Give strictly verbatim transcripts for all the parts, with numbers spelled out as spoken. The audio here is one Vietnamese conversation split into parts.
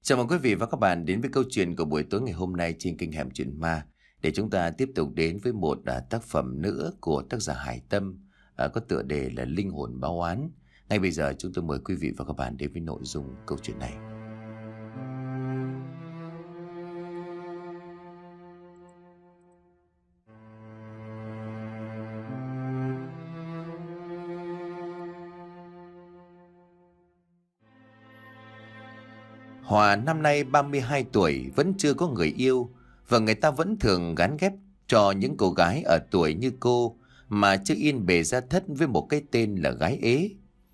Chào mừng quý vị và các bạn đến với câu chuyện của buổi tối ngày hôm nay trên kênh Hẻm Chuyện Ma, để chúng ta tiếp tục đến với một à, tác phẩm nữa của tác giả Hải Tâm, à, có tựa đề là Linh Hồn Báo Oán. Ngay bây giờ chúng tôi mời quý vị và các bạn đến với nội dung câu chuyện này. Hòa năm nay ba mươi hai tuổi, vẫn chưa có người yêu, và người ta vẫn thường gán ghép cho những cô gái ở tuổi như cô mà chưa yên bề ra thất với một cái tên là gái ế.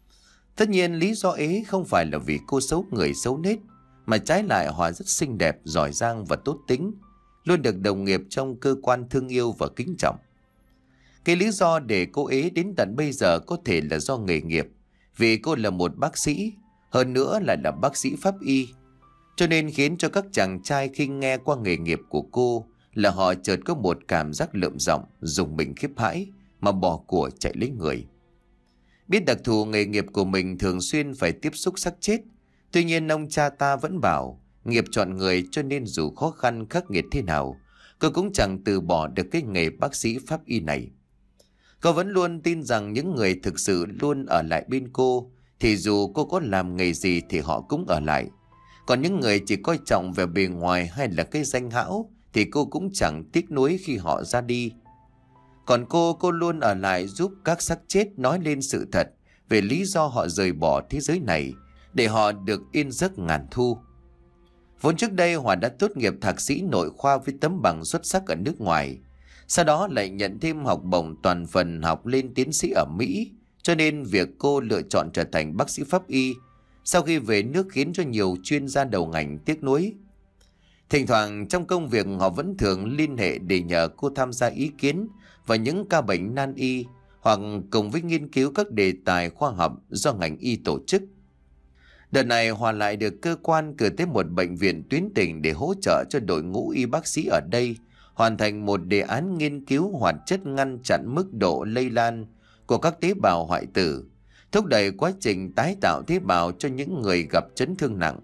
Tất nhiên lý do ế không phải là vì cô xấu người xấu nết, mà trái lại Hòa rất xinh đẹp, giỏi giang và tốt tính, luôn được đồng nghiệp trong cơ quan thương yêu và kính trọng. Cái lý do để cô ế đến tận bây giờ có thể là do nghề nghiệp, vì cô là một bác sĩ, hơn nữa lại là bác sĩ pháp y. Cho nên khiến cho các chàng trai khi nghe qua nghề nghiệp của cô là họ chợt có một cảm giác lợm giọng, rùng mình khiếp hãi mà bỏ của chạy lấy người. Biết đặc thù nghề nghiệp của mình thường xuyên phải tiếp xúc xác chết, tuy nhiên ông cha ta vẫn bảo nghiệp chọn người, cho nên dù khó khăn khắc nghiệt thế nào, cô cũng chẳng từ bỏ được cái nghề bác sĩ pháp y này. Cô vẫn luôn tin rằng những người thực sự luôn ở lại bên cô thì dù cô có làm nghề gì thì họ cũng ở lại. Còn những người chỉ coi trọng về bề ngoài hay là cái danh hão thì cô cũng chẳng tiếc nuối khi họ ra đi. Còn cô, cô luôn ở lại giúp các xác chết nói lên sự thật về lý do họ rời bỏ thế giới này, để họ được yên giấc ngàn thu. Vốn trước đây Hòa đã tốt nghiệp thạc sĩ nội khoa với tấm bằng xuất sắc ở nước ngoài, sau đó lại nhận thêm học bổng toàn phần học lên tiến sĩ ở Mỹ, cho nên việc cô lựa chọn trở thành bác sĩ pháp y sau khi về nước khiến cho nhiều chuyên gia đầu ngành tiếc nuối. Thỉnh thoảng trong công việc họ vẫn thường liên hệ để nhờ cô tham gia ý kiến vào những ca bệnh nan y, hoặc cùng với nghiên cứu các đề tài khoa học do ngành y tổ chức. Đợt này Hòa lại được cơ quan cử tới một bệnh viện tuyến tỉnh để hỗ trợ cho đội ngũ y bác sĩ ở đây hoàn thành một đề án nghiên cứu hoạt chất ngăn chặn mức độ lây lan của các tế bào hoại tử, thúc đẩy quá trình tái tạo tế bào cho những người gặp chấn thương nặng.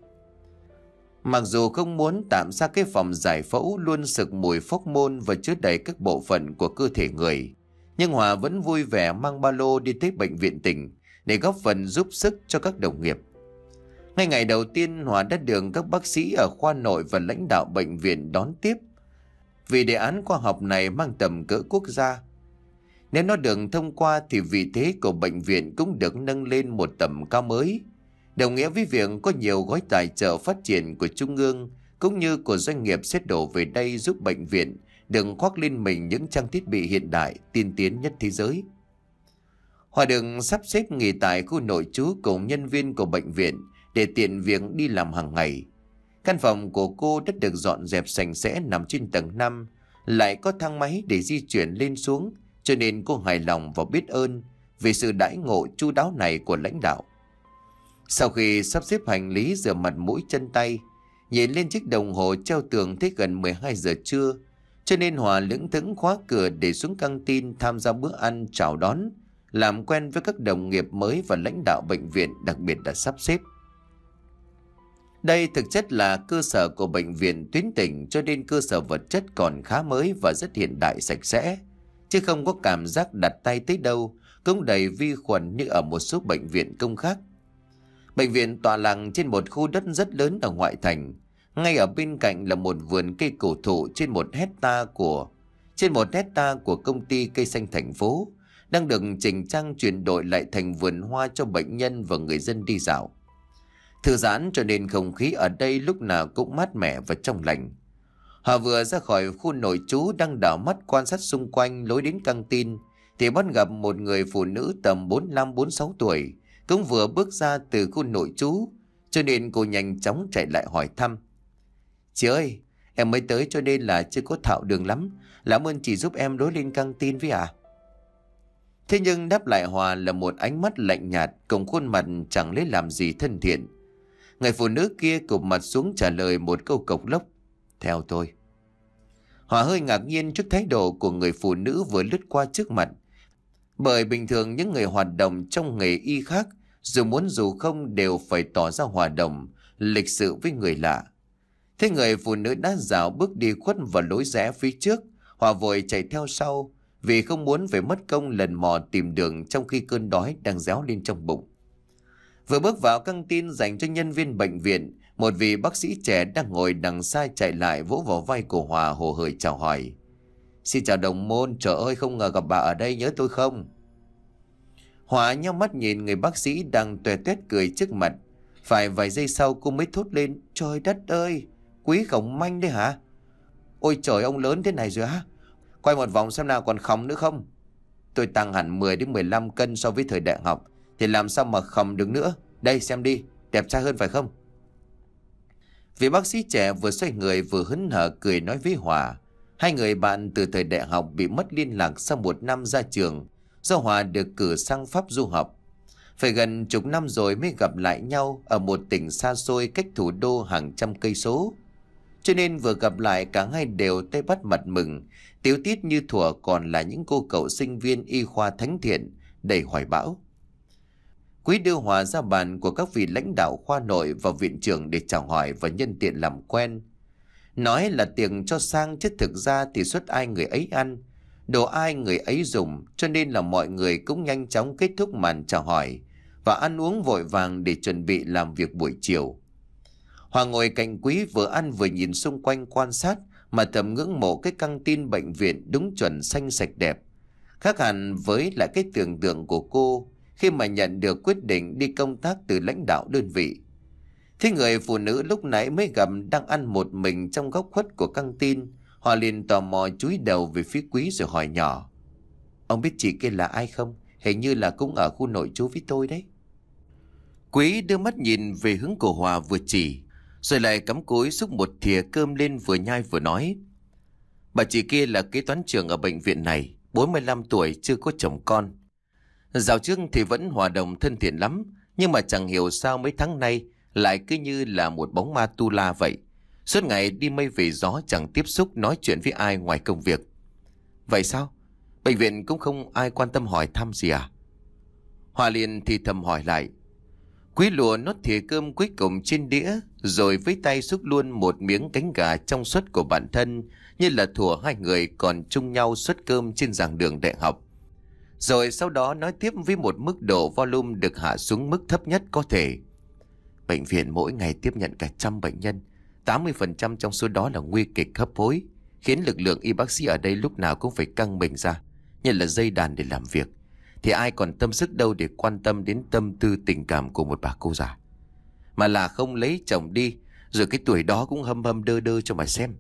Mặc dù không muốn tạm ra cái phòng giải phẫu luôn sực mùi phóc môn và chứa đầy các bộ phận của cơ thể người, nhưng Hòa vẫn vui vẻ mang ba lô đi tới bệnh viện tỉnh để góp phần giúp sức cho các đồng nghiệp. Ngay ngày đầu tiên, Hòa đã được các bác sĩ ở khoa nội và lãnh đạo bệnh viện đón tiếp, vì đề án khoa học này mang tầm cỡ quốc gia. Nếu nó được thông qua thì vị thế của bệnh viện cũng được nâng lên một tầm cao mới, đồng nghĩa với việc có nhiều gói tài trợ phát triển của trung ương cũng như của doanh nghiệp sẽ đổ về đây giúp bệnh viện đừng khoác lên mình những trang thiết bị hiện đại tiên tiến nhất thế giới. Hòa được sắp xếp nghỉ tại khu nội trú cùng nhân viên của bệnh viện để tiện việc đi làm hàng ngày. Căn phòng của cô đã được dọn dẹp sạch sẽ, nằm trên tầng năm, lại có thang máy để di chuyển lên xuống, cho nên cô hài lòng và biết ơn vì sự đãi ngộ chu đáo này của lãnh đạo. Sau khi sắp xếp hành lý, rửa mặt mũi chân tay, nhìn lên chiếc đồng hồ treo tường thấy gần mười hai giờ trưa, cho nên Hòa lững thững khóa cửa để xuống căng tin tham gia bữa ăn chào đón, làm quen với các đồng nghiệp mới và lãnh đạo bệnh viện đặc biệt đã sắp xếp. Đây thực chất là cơ sở của bệnh viện tuyến tỉnh, cho nên cơ sở vật chất còn khá mới và rất hiện đại sạch sẽ, chứ không có cảm giác đặt tay tới đâu cũng đầy vi khuẩn như ở một số bệnh viện công khác. Bệnh viện tọa lạc trên một khu đất rất lớn ở ngoại thành, ngay ở bên cạnh là một vườn cây cổ thụ trên một hecta của trên một hecta của công ty cây xanh thành phố, đang được chỉnh trang chuyển đổi lại thành vườn hoa cho bệnh nhân và người dân đi dạo. Thư giãn cho nên không khí ở đây lúc nào cũng mát mẻ và trong lành. Họ vừa ra khỏi khu nội trú đang đảo mắt quan sát xung quanh lối đến căng tin thì bắt gặp một người phụ nữ tầm bốn mươi lăm bốn mươi sáu tuổi cũng vừa bước ra từ khu nội trú, cho nên cô nhanh chóng chạy lại hỏi thăm. Chị ơi, em mới tới cho nên là chưa có thạo đường lắm, làm ơn chị giúp em lối lên căng tin với ạ. À? Thế nhưng đáp lại Hòa là một ánh mắt lạnh nhạt cùng khuôn mặt chẳng lấy làm gì thân thiện. Người phụ nữ kia cụp mặt xuống trả lời một câu cộc lốc: theo tôi. Hòa hơi ngạc nhiên trước thái độ của người phụ nữ vừa lướt qua trước mặt, bởi bình thường những người hoạt động trong nghề y khác dù muốn dù không đều phải tỏ ra hòa đồng, lịch sự với người lạ. Thế người phụ nữ đã dạo bước đi khuất vào lối rẽ phía trước. Hòa vội chạy theo sau vì không muốn phải mất công lần mò tìm đường trong khi cơn đói đang réo lên trong bụng. Vừa bước vào căng tin dành cho nhân viên bệnh viện, một vị bác sĩ trẻ đang ngồi đằng xa chạy lại vỗ vào vai của Hòa hồ hởi chào hỏi. Xin chào đồng môn, trời ơi không ngờ gặp bà ở đây, nhớ tôi không? Hòa nhắm mắt nhìn người bác sĩ đang tuè tuét cười trước mặt. Phải vài giây sau cô mới thốt lên, trời đất ơi, Quý khổng manh đấy hả? Ôi trời, ông lớn thế này rồi hả? Quay một vòng xem nào còn khòng nữa không? Tôi tăng hẳn mười đến mười lăm cân so với thời đại học, thì làm sao mà khòng được nữa? Đây xem đi, đẹp trai hơn phải không? Vị bác sĩ trẻ vừa xoay người vừa hớn hở cười nói với Hòa. Hai người bạn từ thời đại học bị mất liên lạc sau một năm ra trường, do Hòa được cử sang Pháp du học. Phải gần chục năm rồi mới gặp lại nhau ở một tỉnh xa xôi cách thủ đô hàng trăm cây số. Cho nên vừa gặp lại cả hai đều tay bắt mặt mừng, tíu tít như thuở còn là những cô cậu sinh viên y khoa thánh thiện, đầy hoài bão. Quý đưa Hòa ra bàn của các vị lãnh đạo khoa nội và viện trưởng để chào hỏi và nhân tiện làm quen. Nói là tiệc cho sang chứ thực ra thì suất ai người ấy ăn, đồ ai người ấy dùng, cho nên là mọi người cũng nhanh chóng kết thúc màn chào hỏi và ăn uống vội vàng để chuẩn bị làm việc buổi chiều. Hòa ngồi cạnh Quý vừa ăn vừa nhìn xung quanh quan sát mà thầm ngưỡng mộ cái căng tin bệnh viện đúng chuẩn xanh sạch đẹp. Khác hẳn với lại cái tưởng tượng của cô khi mà nhận được quyết định đi công tác từ lãnh đạo đơn vị. Thế người phụ nữ lúc nãy mới gặp đang ăn một mình trong góc khuất của căng tin. Hòa liền tò mò chúi đầu về phía Quý rồi hỏi nhỏ. Ông biết chị kia là ai không? Hình như là cũng ở khu nội trú với tôi đấy. Quý đưa mắt nhìn về hướng của Hòa vừa chỉ, rồi lại cắm cúi xúc một thìa cơm lên vừa nhai vừa nói. Bà chị kia là kế toán trưởng ở bệnh viện này, bốn mươi lăm tuổi chưa có chồng con. Dạo trước thì vẫn hòa đồng thân thiện lắm, nhưng mà chẳng hiểu sao mấy tháng nay lại cứ như là một bóng ma tu la vậy. Suốt ngày đi mây về gió, chẳng tiếp xúc nói chuyện với ai ngoài công việc. Vậy sao? Bệnh viện cũng không ai quan tâm hỏi thăm gì à? Hòa liền thì thầm hỏi lại. Quý lùa nốt thìa cơm cuối cùng trên đĩa, rồi với tay xúc luôn một miếng cánh gà trong suất của bản thân, như là thủa hai người còn chung nhau suất cơm trên giảng đường đại học. Rồi sau đó nói tiếp với một mức độ volume được hạ xuống mức thấp nhất có thể. Bệnh viện mỗi ngày tiếp nhận cả trăm bệnh nhân, tám mươi phần trăm trong số đó là nguy kịch hấp hối, khiến lực lượng y bác sĩ ở đây lúc nào cũng phải căng mình ra, như là dây đàn để làm việc. Thì ai còn tâm sức đâu để quan tâm đến tâm tư tình cảm của một bà cô già. Mà là không lấy chồng đi, rồi cái tuổi đó cũng hâm hâm đơ đơ cho mà xem.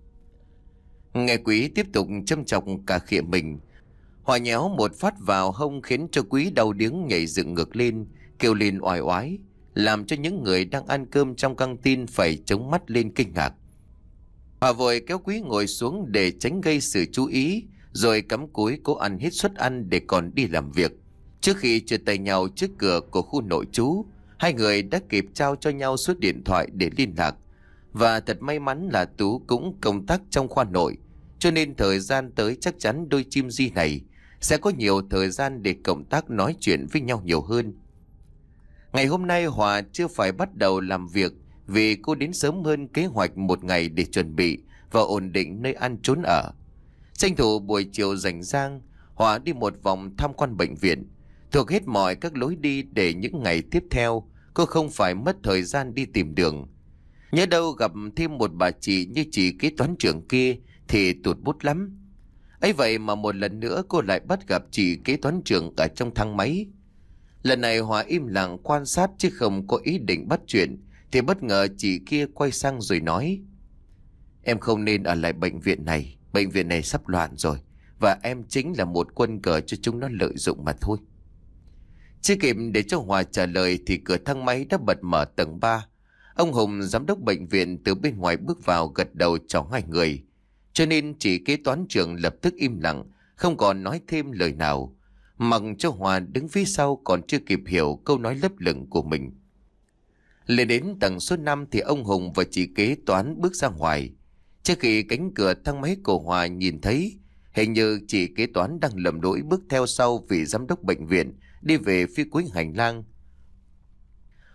Nghe Quý tiếp tục châm chọc cả khịa mình, Hòa nhéo một phát vào hông khiến cho Quý đau điếng nhảy dựng ngược lên, kêu lên oai oái, làm cho những người đang ăn cơm trong căng tin phải chống mắt lên kinh ngạc. Hòa vội kéo Quý ngồi xuống để tránh gây sự chú ý, rồi cắm cúi cố ăn hết suất ăn để còn đi làm việc. Trước khi chia tay nhau trước cửa của khu nội trú, hai người đã kịp trao cho nhau số điện thoại để liên lạc. Và thật may mắn là Tú cũng công tác trong khoa nội, cho nên thời gian tới chắc chắn đôi chim di này sẽ có nhiều thời gian để cộng tác nói chuyện với nhau nhiều hơn. Ngày hôm nay Hòa chưa phải bắt đầu làm việc vì cô đến sớm hơn kế hoạch một ngày để chuẩn bị và ổn định nơi ăn trốn ở. Tranh thủ buổi chiều rảnh rang, Hòa đi một vòng tham quan bệnh viện, thuộc hết mọi các lối đi để những ngày tiếp theo cô không phải mất thời gian đi tìm đường. Nhớ đâu gặp thêm một bà chị như chị kế toán trưởng kia thì tụt bút lắm. Ấy vậy mà một lần nữa cô lại bắt gặp chị kế toán trưởng ở trong thang máy. Lần này Hòa im lặng quan sát chứ không có ý định bắt chuyện, thì bất ngờ chị kia quay sang rồi nói. Em không nên ở lại bệnh viện này, bệnh viện này sắp loạn rồi, và em chính là một quân cờ cho chúng nó lợi dụng mà thôi. Chưa kịp để cho Hòa trả lời thì cửa thang máy đã bật mở tầng ba. Ông Hùng, giám đốc bệnh viện, từ bên ngoài bước vào gật đầu chào hai người. Cho nên chị kế toán trưởng lập tức im lặng, không còn nói thêm lời nào, mặc cho Hòa đứng phía sau còn chưa kịp hiểu câu nói lấp lửng của mình. Lên đến tầng số năm thì ông Hùng và chị kế toán bước ra ngoài. Trước khi cánh cửa thang máy của Hòa nhìn thấy, hình như chị kế toán đang lầm lỗi bước theo sau vị giám đốc bệnh viện đi về phía cuối hành lang.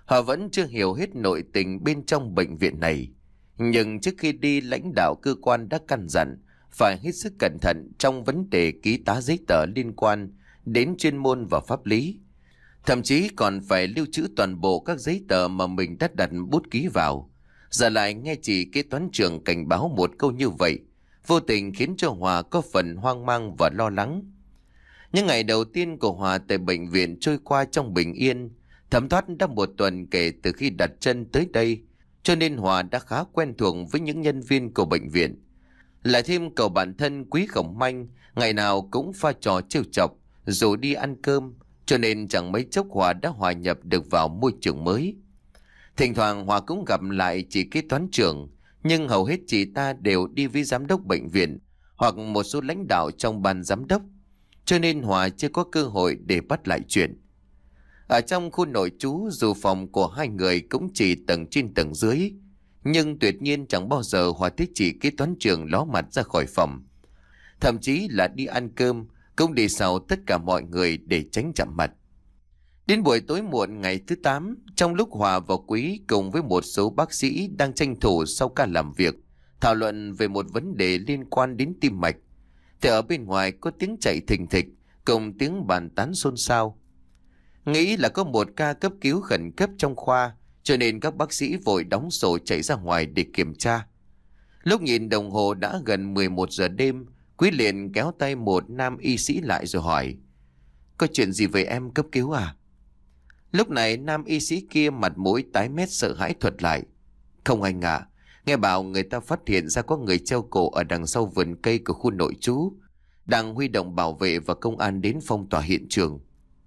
Họ vẫn chưa hiểu hết nội tình bên trong bệnh viện này. Nhưng trước khi đi, lãnh đạo cơ quan đã căn dặn phải hết sức cẩn thận trong vấn đề ký tá giấy tờ liên quan đến chuyên môn và pháp lý. Thậm chí còn phải lưu trữ toàn bộ các giấy tờ mà mình đã đặt bút ký vào. Giờ lại nghe chị kế toán trưởng cảnh báo một câu như vậy, vô tình khiến cho Hòa có phần hoang mang và lo lắng. Những ngày đầu tiên của Hòa tại bệnh viện trôi qua trong bình yên. Thấm thoát đã một tuần kể từ khi đặt chân tới đây, cho nên Hòa đã khá quen thuộc với những nhân viên của bệnh viện. Lại thêm cậu bạn thân Quý Khổng Manh ngày nào cũng pha trò trêu chọc rồi đi ăn cơm, cho nên chẳng mấy chốc Hòa đã hòa nhập được vào môi trường mới. Thỉnh thoảng Hòa cũng gặp lại chị kế toán trưởng, nhưng hầu hết chị ta đều đi với giám đốc bệnh viện hoặc một số lãnh đạo trong ban giám đốc, cho nên Hòa chưa có cơ hội để bắt lại chuyện. Ở trong khu nội trú, dù phòng của hai người cũng chỉ tầng trên tầng dưới, nhưng tuyệt nhiên chẳng bao giờ Hòa thấy chị kế toán trưởng ló mặt ra khỏi phòng. Thậm chí là đi ăn cơm cũng đi sau tất cả mọi người để tránh chạm mặt. Đến buổi tối muộn ngày thứ tám, trong lúc Hòa và Quý cùng với một số bác sĩ đang tranh thủ sau ca làm việc thảo luận về một vấn đề liên quan đến tim mạch, thì ở bên ngoài có tiếng chạy thình thịch cùng tiếng bàn tán xôn xao. Nghĩ là có một ca cấp cứu khẩn cấp trong khoa, cho nên các bác sĩ vội đóng sổ chạy ra ngoài để kiểm tra. Lúc nhìn đồng hồ đã gần mười một giờ đêm, Quý liền kéo tay một nam y sĩ lại rồi hỏi: "Có chuyện gì với em cấp cứu à?" Lúc này nam y sĩ kia mặt mũi tái mét sợ hãi thuật lại: "Không anh ạ, nghe bảo người ta phát hiện ra có người treo cổ ở đằng sau vườn cây của khu nội trú, đang huy động bảo vệ và công an đến phong tỏa hiện trường."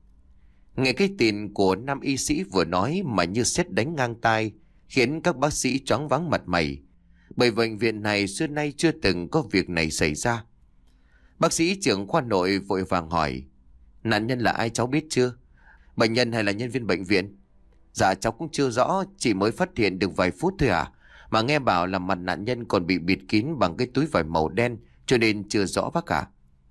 Nghe cái tin của nam y sĩ vừa nói mà như sét đánh ngang tai, khiến các bác sĩ choáng váng mặt mày, bởi bệnh viện này xưa nay chưa từng có việc này xảy ra. Bác sĩ trưởng khoa nội vội vàng hỏi: "Nạn nhân là ai cháu biết chưa? Bệnh nhân hay là nhân viên bệnh viện?" "Dạ cháu cũng chưa rõ, chỉ mới phát hiện được vài phút thôi à. Mà nghe bảo là mặt nạn nhân còn bị bịt kín bằng cái túi vải màu đen, cho nên chưa rõ bác ạ."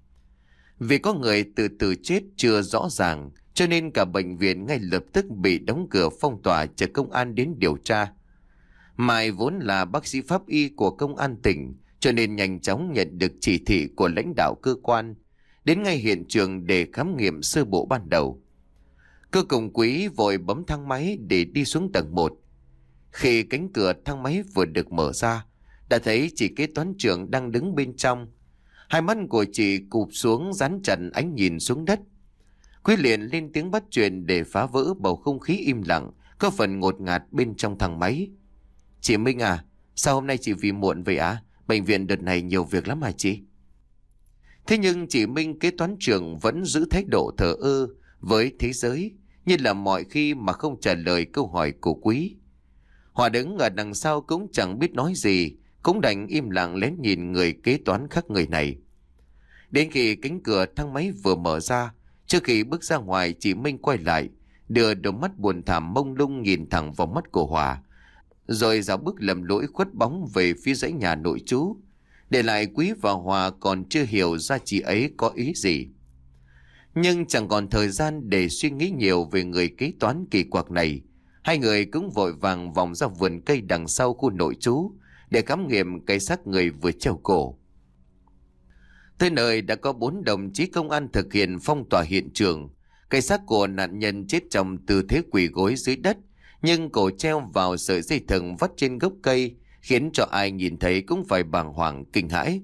Vì có người từ từ chết chưa rõ ràng, cho nên cả bệnh viện ngay lập tức bị đóng cửa phong tỏa chờ công an đến điều tra. Mai vốn là bác sĩ pháp y của công an tỉnh, cho nên nhanh chóng nhận được chỉ thị của lãnh đạo cơ quan, đến ngay hiện trường để khám nghiệm sơ bộ ban đầu. Cơ cùng Quý vội bấm thang máy để đi xuống tầng một. Khi cánh cửa thang máy vừa được mở ra, đã thấy chị kế toán trưởng đang đứng bên trong. Hai mắt của chị cụp xuống dán chặt ánh nhìn xuống đất. Quý liền lên tiếng bắt chuyện để phá vỡ bầu không khí im lặng có phần ngột ngạt bên trong thang máy: "Chị Minh à, sao hôm nay chị vì muộn vậy à? Bệnh viện đợt này nhiều việc lắm hả chị?" Thế nhưng chị Minh kế toán trưởng vẫn giữ thái độ thờ ơ với thế giới, như là mọi khi mà không trả lời câu hỏi của Quý. Hòa đứng ở đằng sau cũng chẳng biết nói gì, cũng đành im lặng lén nhìn người kế toán khác người này. Đến khi cánh cửa thang máy vừa mở ra, trước khi bước ra ngoài, chị Minh quay lại, đưa đôi mắt buồn thảm mông lung nhìn thẳng vào mắt của Hòa, rồi dạo bước lầm lũi khuất bóng về phía dãy nhà nội trú, để lại Quý và Hòa còn chưa hiểu ra chị ấy có ý gì. Nhưng chẳng còn thời gian để suy nghĩ nhiều về người kế toán kỳ quặc này. Hai người cũng vội vàng vòng ra vườn cây đằng sau khu nội trú để khám nghiệm cái xác người vừa treo cổ. Tới nơi đã có bốn đồng chí công an thực hiện phong tỏa hiện trường. Cái xác của nạn nhân chết trong tư thế quỳ gối dưới đất, nhưng cổ treo vào sợi dây thừng vắt trên gốc cây, khiến cho ai nhìn thấy cũng phải bàng hoàng kinh hãi.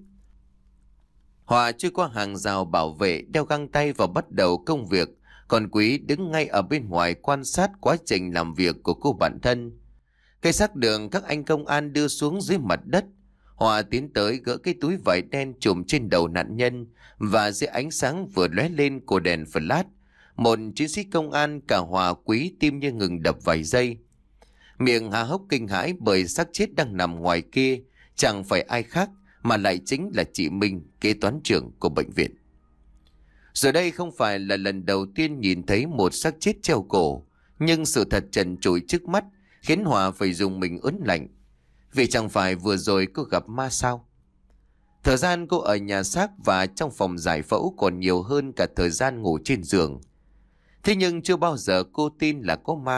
Hòa chui qua hàng rào bảo vệ, đeo găng tay và bắt đầu công việc, còn Quý đứng ngay ở bên ngoài quan sát quá trình làm việc của cô bạn thân. Cây xác đường các anh công an đưa xuống dưới mặt đất. Hòa tiến tới gỡ cái túi vải đen trùm trên đầu nạn nhân, và dưới ánh sáng vừa lóe lên của đèn flash, một chiến sĩ công an, cả Hòa Quý tim như ngừng đập vài giây. Miệng há hốc kinh hãi bởi xác chết đang nằm ngoài kia chẳng phải ai khác mà lại chính là chị Minh, kế toán trưởng của bệnh viện. Giờ đây không phải là lần đầu tiên nhìn thấy một xác chết treo cổ, nhưng sự thật trần trụi trước mắt khiến Hòa phải dùng mình ớn lạnh. Vì chẳng phải vừa rồi cô gặp ma sao? Thời gian cô ở nhà xác và trong phòng giải phẫu còn nhiều hơn cả thời gian ngủ trên giường. Thế nhưng chưa bao giờ cô tin là có ma,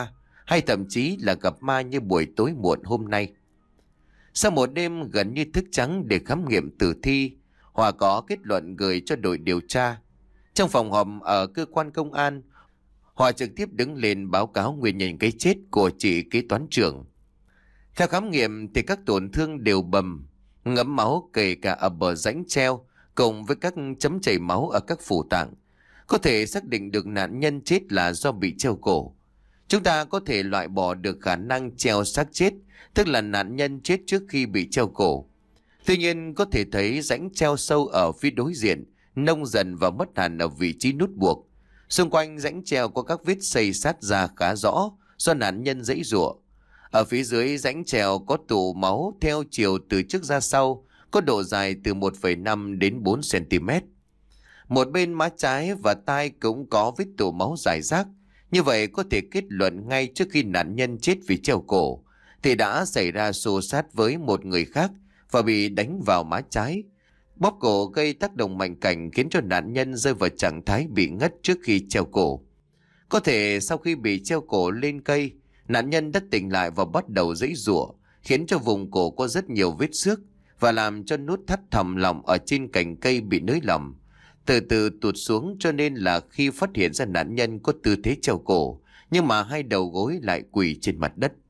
hay thậm chí là gặp ma như buổi tối muộn hôm nay. Sau một đêm gần như thức trắng để khám nghiệm tử thi, Hòa có kết luận gửi cho đội điều tra. Trong phòng họp ở cơ quan công an, Hòa trực tiếp đứng lên báo cáo nguyên nhân cái chết của chị kế toán trưởng. Theo khám nghiệm thì các tổn thương đều bầm, ngấm máu kể cả ở bờ rãnh treo, cùng với các chấm chảy máu ở các phủ tạng. Có thể xác định được nạn nhân chết là do bị treo cổ. Chúng ta có thể loại bỏ được khả năng treo xác chết, tức là nạn nhân chết trước khi bị treo cổ. Tuy nhiên có thể thấy rãnh treo sâu ở phía đối diện, nông dần và mất hẳn ở vị trí nút buộc. Xung quanh rãnh treo có các vết xây sát ra khá rõ do nạn nhân giãy giụa. Ở phía dưới rãnh treo có tụ máu theo chiều từ trước ra sau, có độ dài từ một phẩy năm đến bốn xăng-ti-mét. Một bên má trái và tai cũng có vết tụ máu rải rác. Như vậy có thể kết luận ngay trước khi nạn nhân chết vì treo cổ thì đã xảy ra xô xát với một người khác và bị đánh vào má trái, bóp cổ gây tác động mạnh cảnh khiến cho nạn nhân rơi vào trạng thái bị ngất trước khi treo cổ. Có thể sau khi bị treo cổ lên cây, nạn nhân đã tỉnh lại và bắt đầu giãy giụa, khiến cho vùng cổ có rất nhiều vết xước và làm cho nút thắt thòng lọng ở trên cành cây bị nới lỏng, từ từ tụt xuống, cho nên là khi phát hiện ra nạn nhân có tư thế treo cổ, nhưng mà hai đầu gối lại quỳ trên mặt đất.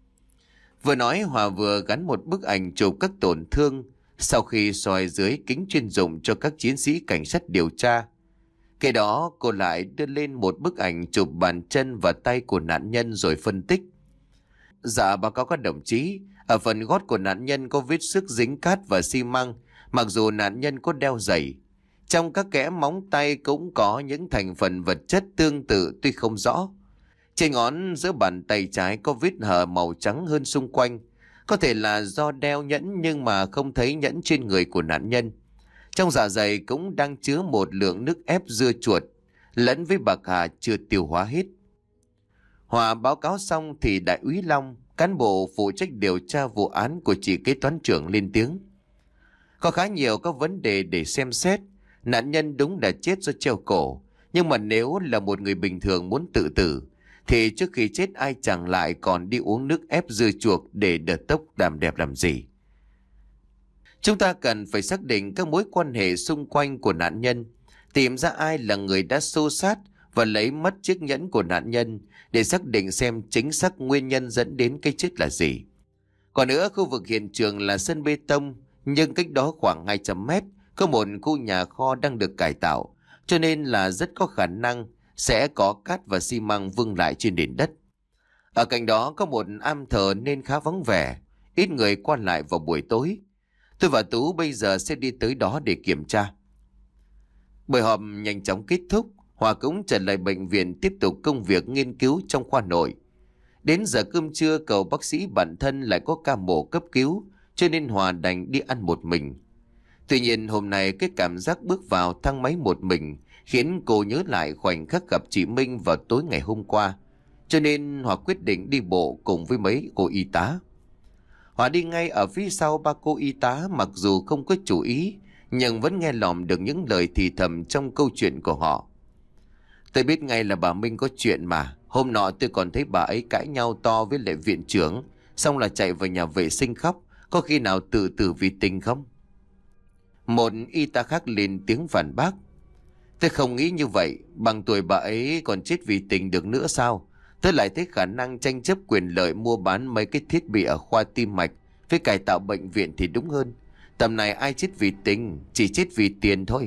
Vừa nói Hòa vừa gắn một bức ảnh chụp các tổn thương sau khi soi dưới kính chuyên dụng cho các chiến sĩ cảnh sát điều tra. Kế đó cô lại đưa lên một bức ảnh chụp bàn chân và tay của nạn nhân rồi phân tích. Dạ báo cáo các đồng chí, ở phần gót của nạn nhân có vết xước dính cát và xi măng, mặc dù nạn nhân có đeo giày. Trong các kẽ móng tay cũng có những thành phần vật chất tương tự tuy không rõ. Trên ngón giữa bàn tay trái có vết hở màu trắng hơn xung quanh. Có thể là do đeo nhẫn nhưng mà không thấy nhẫn trên người của nạn nhân. Trong dạ dày cũng đang chứa một lượng nước ép dưa chuột lẫn với bạc hà chưa tiêu hóa hết. Hòa báo cáo xong thì đại úy Long, cán bộ phụ trách điều tra vụ án của chị kế toán trưởng lên tiếng. Có khá nhiều các vấn đề để xem xét. Nạn nhân đúng là chết do treo cổ, nhưng mà nếu là một người bình thường muốn tự tử thì trước khi chết ai chẳng lại còn đi uống nước ép dưa chuột để đợt tốc làm đẹp làm gì. Chúng ta cần phải xác định các mối quan hệ xung quanh của nạn nhân, tìm ra ai là người đã xô xát và lấy mất chiếc nhẫn của nạn nhân để xác định xem chính xác nguyên nhân dẫn đến cái chết là gì. Còn nữa, khu vực hiện trường là sân bê tông, nhưng cách đó khoảng hai trăm mét có một khu nhà kho đang được cải tạo, cho nên là rất có khả năng sẽ có cát và xi măng vương lại trên nền đất. Ở cạnh đó có một am thờ nên khá vắng vẻ, ít người qua lại vào buổi tối. Tôi và Tú bây giờ sẽ đi tới đó để kiểm tra. Buổi họp nhanh chóng kết thúc, Hòa cũng trở lại bệnh viện tiếp tục công việc nghiên cứu trong khoa nội. Đến giờ cơm trưa cậu bác sĩ bản thân lại có ca mổ cấp cứu, cho nên Hòa đành đi ăn một mình. Tuy nhiên hôm nay cái cảm giác bước vào thang máy một mình khiến cô nhớ lại khoảnh khắc gặp chị Minh vào tối ngày hôm qua, cho nên Hòa quyết định đi bộ cùng với mấy cô y tá. Hòa đi ngay ở phía sau ba cô y tá, mặc dù không có chú ý nhưng vẫn nghe lỏm được những lời thì thầm trong câu chuyện của họ. Tôi biết ngay là bà Minh có chuyện mà. Hôm nọ tôi còn thấy bà ấy cãi nhau to với lại viện trưởng, xong là chạy vào nhà vệ sinh khóc. Có khi nào tự tử vì tình không? Một y tá khác lên tiếng phản bác. Tôi không nghĩ như vậy. Bằng tuổi bà ấy còn chết vì tình được nữa sao? Tôi lại thấy khả năng tranh chấp quyền lợi mua bán mấy cái thiết bị ở khoa tim mạch với cải tạo bệnh viện thì đúng hơn. Tầm này ai chết vì tình, chỉ chết vì tiền thôi.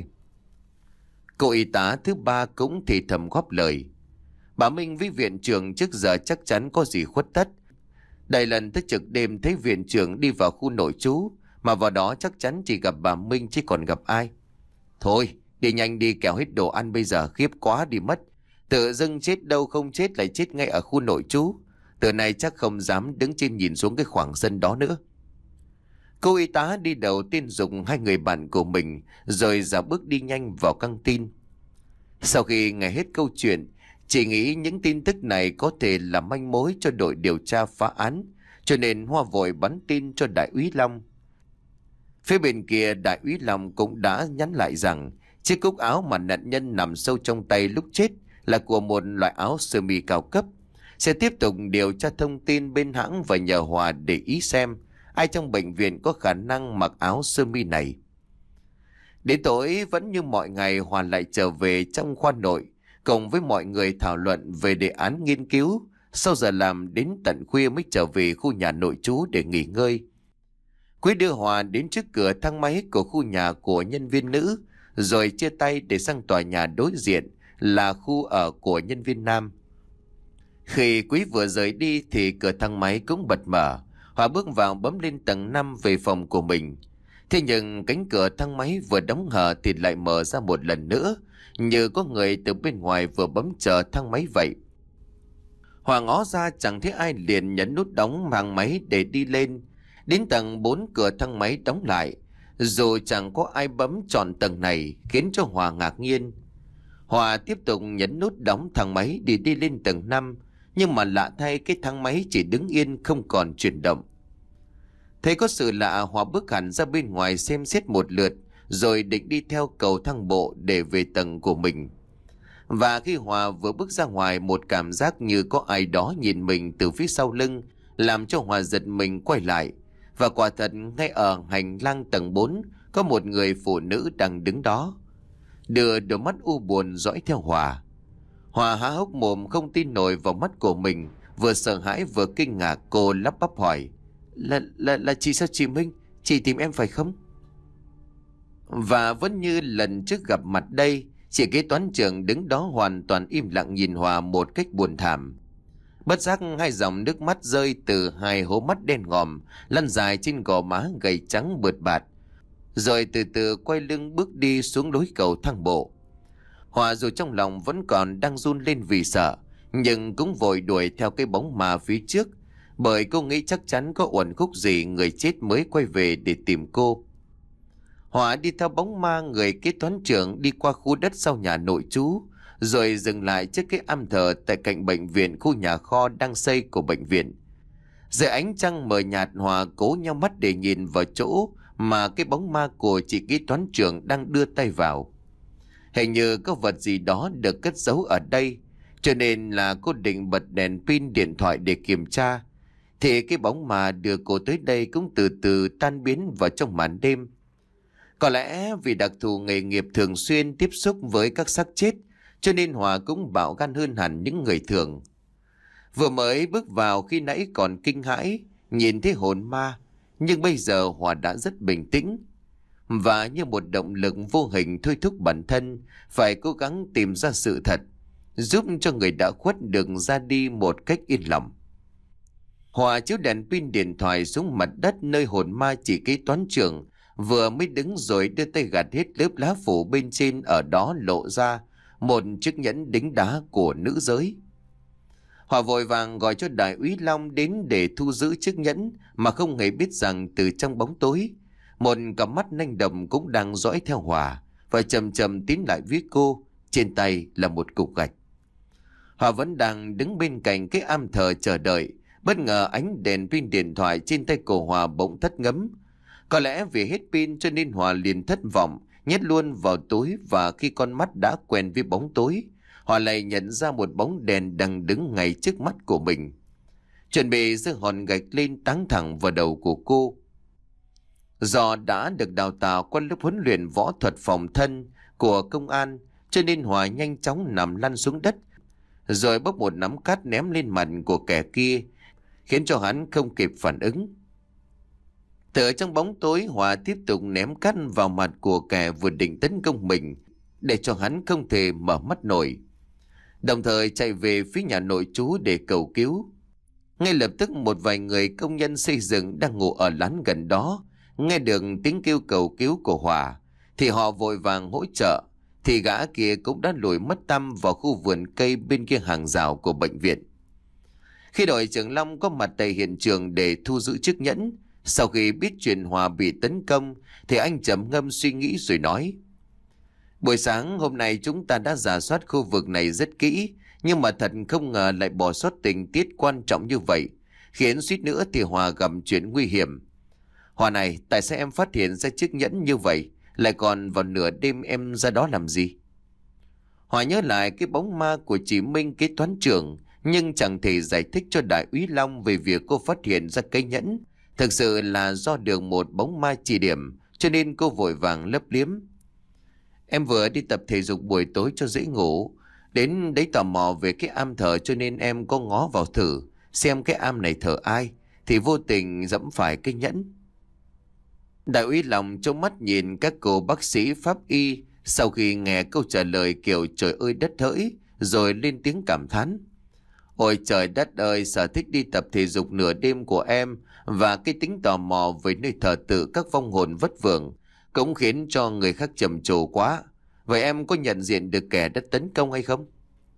Cô y tá thứ ba cũng thì thầm góp lời. Bà Minh với viện trưởng trước giờ chắc chắn có gì khuất tất. Đại lần tới trực đêm thấy viện trưởng đi vào khu nội trú, mà vào đó chắc chắn chỉ gặp bà Minh chứ còn gặp ai. Thôi, đi nhanh đi kẻo hết đồ ăn bây giờ khiếp quá đi mất. Tự dưng chết đâu không chết lại chết ngay ở khu nội trú. Từ này chắc không dám đứng trên nhìn xuống cái khoảng sân đó nữa. Cô y tá đi đầu tiên dùng hai người bạn của mình rồi dạo bước đi nhanh vào căng tin. Sau khi nghe hết câu chuyện, chị nghĩ những tin tức này có thể là manh mối cho đội điều tra phá án, cho nên Hoa vội bắn tin cho đại úy Long. Phía bên kia đại úy Long cũng đã nhắn lại rằng chiếc cúc áo mà nạn nhân nằm sâu trong tay lúc chết là của một loại áo sơ mi cao cấp. Sẽ tiếp tục điều tra thông tin bên hãng và nhờ Hòa để ý xem ai trong bệnh viện có khả năng mặc áo sơ mi này. Đến tối vẫn như mọi ngày, Hòa lại trở về trong khoa nội, cùng với mọi người thảo luận về đề án nghiên cứu. Sau giờ làm đến tận khuya mới trở về khu nhà nội trú để nghỉ ngơi. Quý đưa Hòa đến trước cửa thang máy của khu nhà của nhân viên nữ, rồi chia tay để sang tòa nhà đối diện là khu ở của nhân viên nam. Khi Quý vừa rời đi thì cửa thang máy cũng bật mở. Hòa bước vào bấm lên tầng năm về phòng của mình. Thế nhưng cánh cửa thang máy vừa đóng hở thì lại mở ra một lần nữa, như có người từ bên ngoài vừa bấm chờ thang máy vậy. Hòa ngó ra chẳng thấy ai liền nhấn nút đóng mang máy để đi lên. Đến tầng bốn cửa thang máy đóng lại, dù chẳng có ai bấm chọn tầng này khiến cho Hòa ngạc nhiên. Hòa tiếp tục nhấn nút đóng thang máy để đi lên tầng năm, nhưng mà lạ thay cái thang máy chỉ đứng yên không còn chuyển động. Thấy có sự lạ, Hòa bước hẳn ra bên ngoài xem xét một lượt, rồi định đi theo cầu thang bộ để về tầng của mình. Và khi Hòa vừa bước ra ngoài, một cảm giác như có ai đó nhìn mình từ phía sau lưng làm cho Hòa giật mình quay lại. Và quả thật ngay ở hành lang tầng bốn có một người phụ nữ đang đứng đó, đưa đôi mắt u buồn dõi theo Hòa. Hòa há hốc mồm không tin nổi vào mắt của mình, vừa sợ hãi vừa kinh ngạc. Cô lắp bắp hỏi: Là, là, là chị sao chị Minh? Chị tìm em phải không? Và vẫn như lần trước gặp mặt đây, chị kế toán trưởng đứng đó hoàn toàn im lặng nhìn Hòa một cách buồn thảm. Bất giác hai dòng nước mắt rơi từ hai hố mắt đen ngòm lăn dài trên gò má gầy trắng bượt bạt, rồi từ từ quay lưng bước đi xuống lối cầu thang bộ. Hòa dù trong lòng vẫn còn đang run lên vì sợ, nhưng cũng vội đuổi theo cái bóng ma phía trước, bởi cô nghĩ chắc chắn có uẩn khúc gì người chết mới quay về để tìm cô. Hòa đi theo bóng ma người kế toán trưởng đi qua khu đất sau nhà nội trú, rồi dừng lại trước cái am thờ tại cạnh bệnh viện, khu nhà kho đang xây của bệnh viện. Dưới ánh trăng mờ nhạt, Hòa cố nhau mắt để nhìn vào chỗ mà cái bóng ma của chị kế toán trưởng đang đưa tay vào. Hình như có vật gì đó được cất giấu ở đây, cho nên là cô định bật đèn pin điện thoại để kiểm tra, thì cái bóng ma đưa cô tới đây cũng từ từ tan biến vào trong màn đêm. Có lẽ vì đặc thù nghề nghiệp thường xuyên tiếp xúc với các xác chết, cho nên Hòa cũng bạo gan hơn hẳn những người thường. Vừa mới bước vào khi nãy còn kinh hãi nhìn thấy hồn ma, nhưng bây giờ Hòa đã rất bình tĩnh, và như một động lực vô hình thôi thúc bản thân phải cố gắng tìm ra sự thật, giúp cho người đã khuất được ra đi một cách yên lòng. Hòa chiếu đèn pin điện thoại xuống mặt đất nơi hồn ma chỉ kế toán trưởng vừa mới đứng, rồi đưa tay gạt hết lớp lá phủ bên trên, ở đó lộ ra một chiếc nhẫn đính đá của nữ giới. Hòa vội vàng gọi cho đại úy Long đến để thu giữ chiếc nhẫn, mà không hề biết rằng từ trong bóng tối một cặp mắt nanh đầm cũng đang dõi theo Hòa và chầm chầm tiến lại với cô. Trên tay là một cục gạch. Hòa vẫn đang đứng bên cạnh cái am thờ chờ đợi, bất ngờ ánh đèn pin điện thoại trên tay của Hòa bỗng tắt ngấm. Có lẽ vì hết pin cho nên Hòa liền thất vọng nhét luôn vào túi, và khi con mắt đã quen với bóng tối, Hòa lại nhận ra một bóng đèn đang đứng ngay trước mắt của mình, chuẩn bị giơ hòn gạch lên táng thẳng vào đầu của cô. Do đã được đào tạo qua lớp huấn luyện võ thuật phòng thân của công an, cho nên Hòa nhanh chóng nằm lăn xuống đất, rồi bốc một nắm cát ném lên mặt của kẻ kia, khiến cho hắn không kịp phản ứng. Từ trong bóng tối, Hòa tiếp tục ném cát vào mặt của kẻ vừa định tấn công mình, để cho hắn không thể mở mắt nổi, đồng thời chạy về phía nhà nội trú để cầu cứu. Ngay lập tức một vài người công nhân xây dựng đang ngủ ở lán gần đó nghe được tiếng kêu cầu cứu của Hòa, thì họ vội vàng hỗ trợ, thì gã kia cũng đã lùi mất tăm vào khu vườn cây bên kia hàng rào của bệnh viện. Khi đội trưởng Long có mặt tại hiện trường để thu giữ chiếc nhẫn, sau khi biết chuyện Hòa bị tấn công thì anh trầm ngâm suy nghĩ rồi nói: Buổi sáng hôm nay chúng ta đã rà soát khu vực này rất kỹ, nhưng mà thật không ngờ lại bỏ sót tình tiết quan trọng như vậy, khiến suýt nữa thì Hòa gặp chuyện nguy hiểm. Hòa này, tại sao em phát hiện ra chiếc nhẫn như vậy, lại còn vào nửa đêm em ra đó làm gì? Hòa nhớ lại cái bóng ma của chị Minh kế toán trưởng, nhưng chẳng thể giải thích cho đại úy Long về việc cô phát hiện ra cây nhẫn thực sự là do được một bóng ma chỉ điểm, cho nên cô vội vàng lấp liếm. Em vừa đi tập thể dục buổi tối cho dễ ngủ, đến đấy tò mò về cái am thờ cho nên em có ngó vào thử xem cái am này thờ ai, thì vô tình dẫm phải cây nhẫn. Đại úy Long trông mắt nhìn các cô bác sĩ pháp y, sau khi nghe câu trả lời kiểu trời ơi đất hỡi, rồi lên tiếng cảm thán. Ôi trời đất ơi, sở thích đi tập thể dục nửa đêm của em và cái tính tò mò về nơi thờ tự các vong hồn vất vưởng cũng khiến cho người khác trầm trồ quá. Vậy em có nhận diện được kẻ đã tấn công hay không?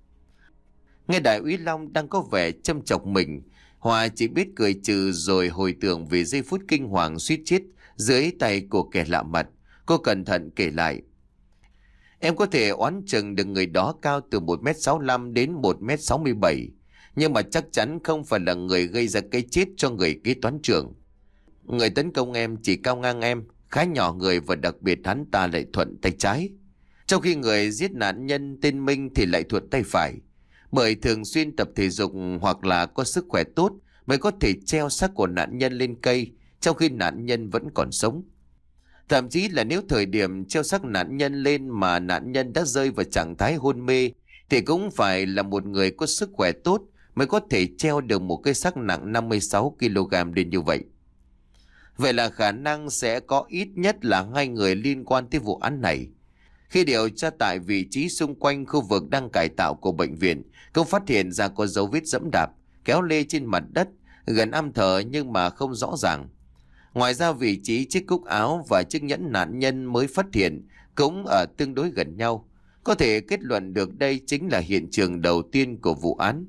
Nghe đại úy Long đang có vẻ châm chọc mình, Hòa chỉ biết cười trừ rồi hồi tưởng về giây phút kinh hoàng suýt chết dưới tay của kẻ lạ mặt. Cô cẩn thận kể lại. Em có thể oán chừng được người đó cao từ một mét sáu lăm đến một mét sáu mươi bảy, nhưng mà chắc chắn không phải là người gây ra cái chết cho người kế toán trưởng. Người tấn công em chỉ cao ngang em, khá nhỏ người, và đặc biệt hắn ta lại thuận tay trái, trong khi người giết nạn nhân tên Minh thì lại thuận tay phải. Bởi thường xuyên tập thể dục hoặc là có sức khỏe tốt mới có thể treo xác của nạn nhân lên cây trong khi nạn nhân vẫn còn sống. Thậm chí là nếu thời điểm treo xác nạn nhân lên mà nạn nhân đã rơi vào trạng thái hôn mê thì cũng phải là một người có sức khỏe tốt mới có thể treo được một cái xác nặng năm mươi sáu ki lô gam đến như vậy. Vậy là khả năng sẽ có ít nhất là hai người liên quan tới vụ án này. Khi điều tra tại vị trí xung quanh khu vực đang cải tạo của bệnh viện, cũng phát hiện ra có dấu vết dẫm đạp, kéo lê trên mặt đất, gần am thờ nhưng mà không rõ ràng. Ngoài ra vị trí chiếc cúc áo và chiếc nhẫn nạn nhân mới phát hiện cũng ở tương đối gần nhau. Có thể kết luận được đây chính là hiện trường đầu tiên của vụ án.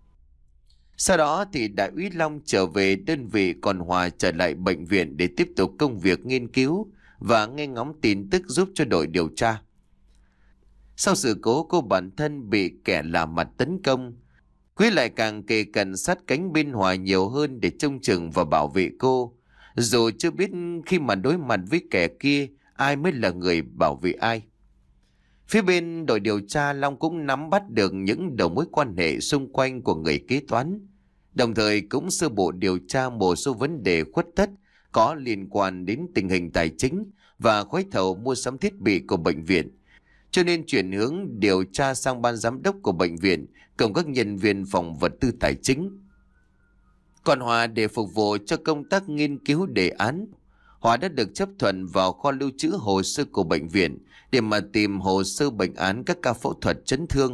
Sau đó thì đại úy Long trở về đơn vị, còn Hòa trở lại bệnh viện để tiếp tục công việc nghiên cứu và nghe ngóng tin tức giúp cho đội điều tra. Sau sự cố cô bản thân bị kẻ lạ mặt tấn công, Quý lại càng kề cận sát cánh bên Hòa nhiều hơn để trông chừng và bảo vệ cô. Dù chưa biết khi mà đối mặt với kẻ kia ai mới là người bảo vệ ai. Phía bên đội điều tra, Long cũng nắm bắt được những đầu mối quan hệ xung quanh của người kế toán, đồng thời cũng sơ bộ điều tra một số vấn đề khuất tất có liên quan đến tình hình tài chính và gói thầu mua sắm thiết bị của bệnh viện, cho nên chuyển hướng điều tra sang ban giám đốc của bệnh viện cùng các nhân viên phòng vật tư tài chính. Còn Hòa, để phục vụ cho công tác nghiên cứu đề án, Hòa đã được chấp thuận vào kho lưu trữ hồ sơ của bệnh viện để mà tìm hồ sơ bệnh án các ca phẫu thuật chấn thương.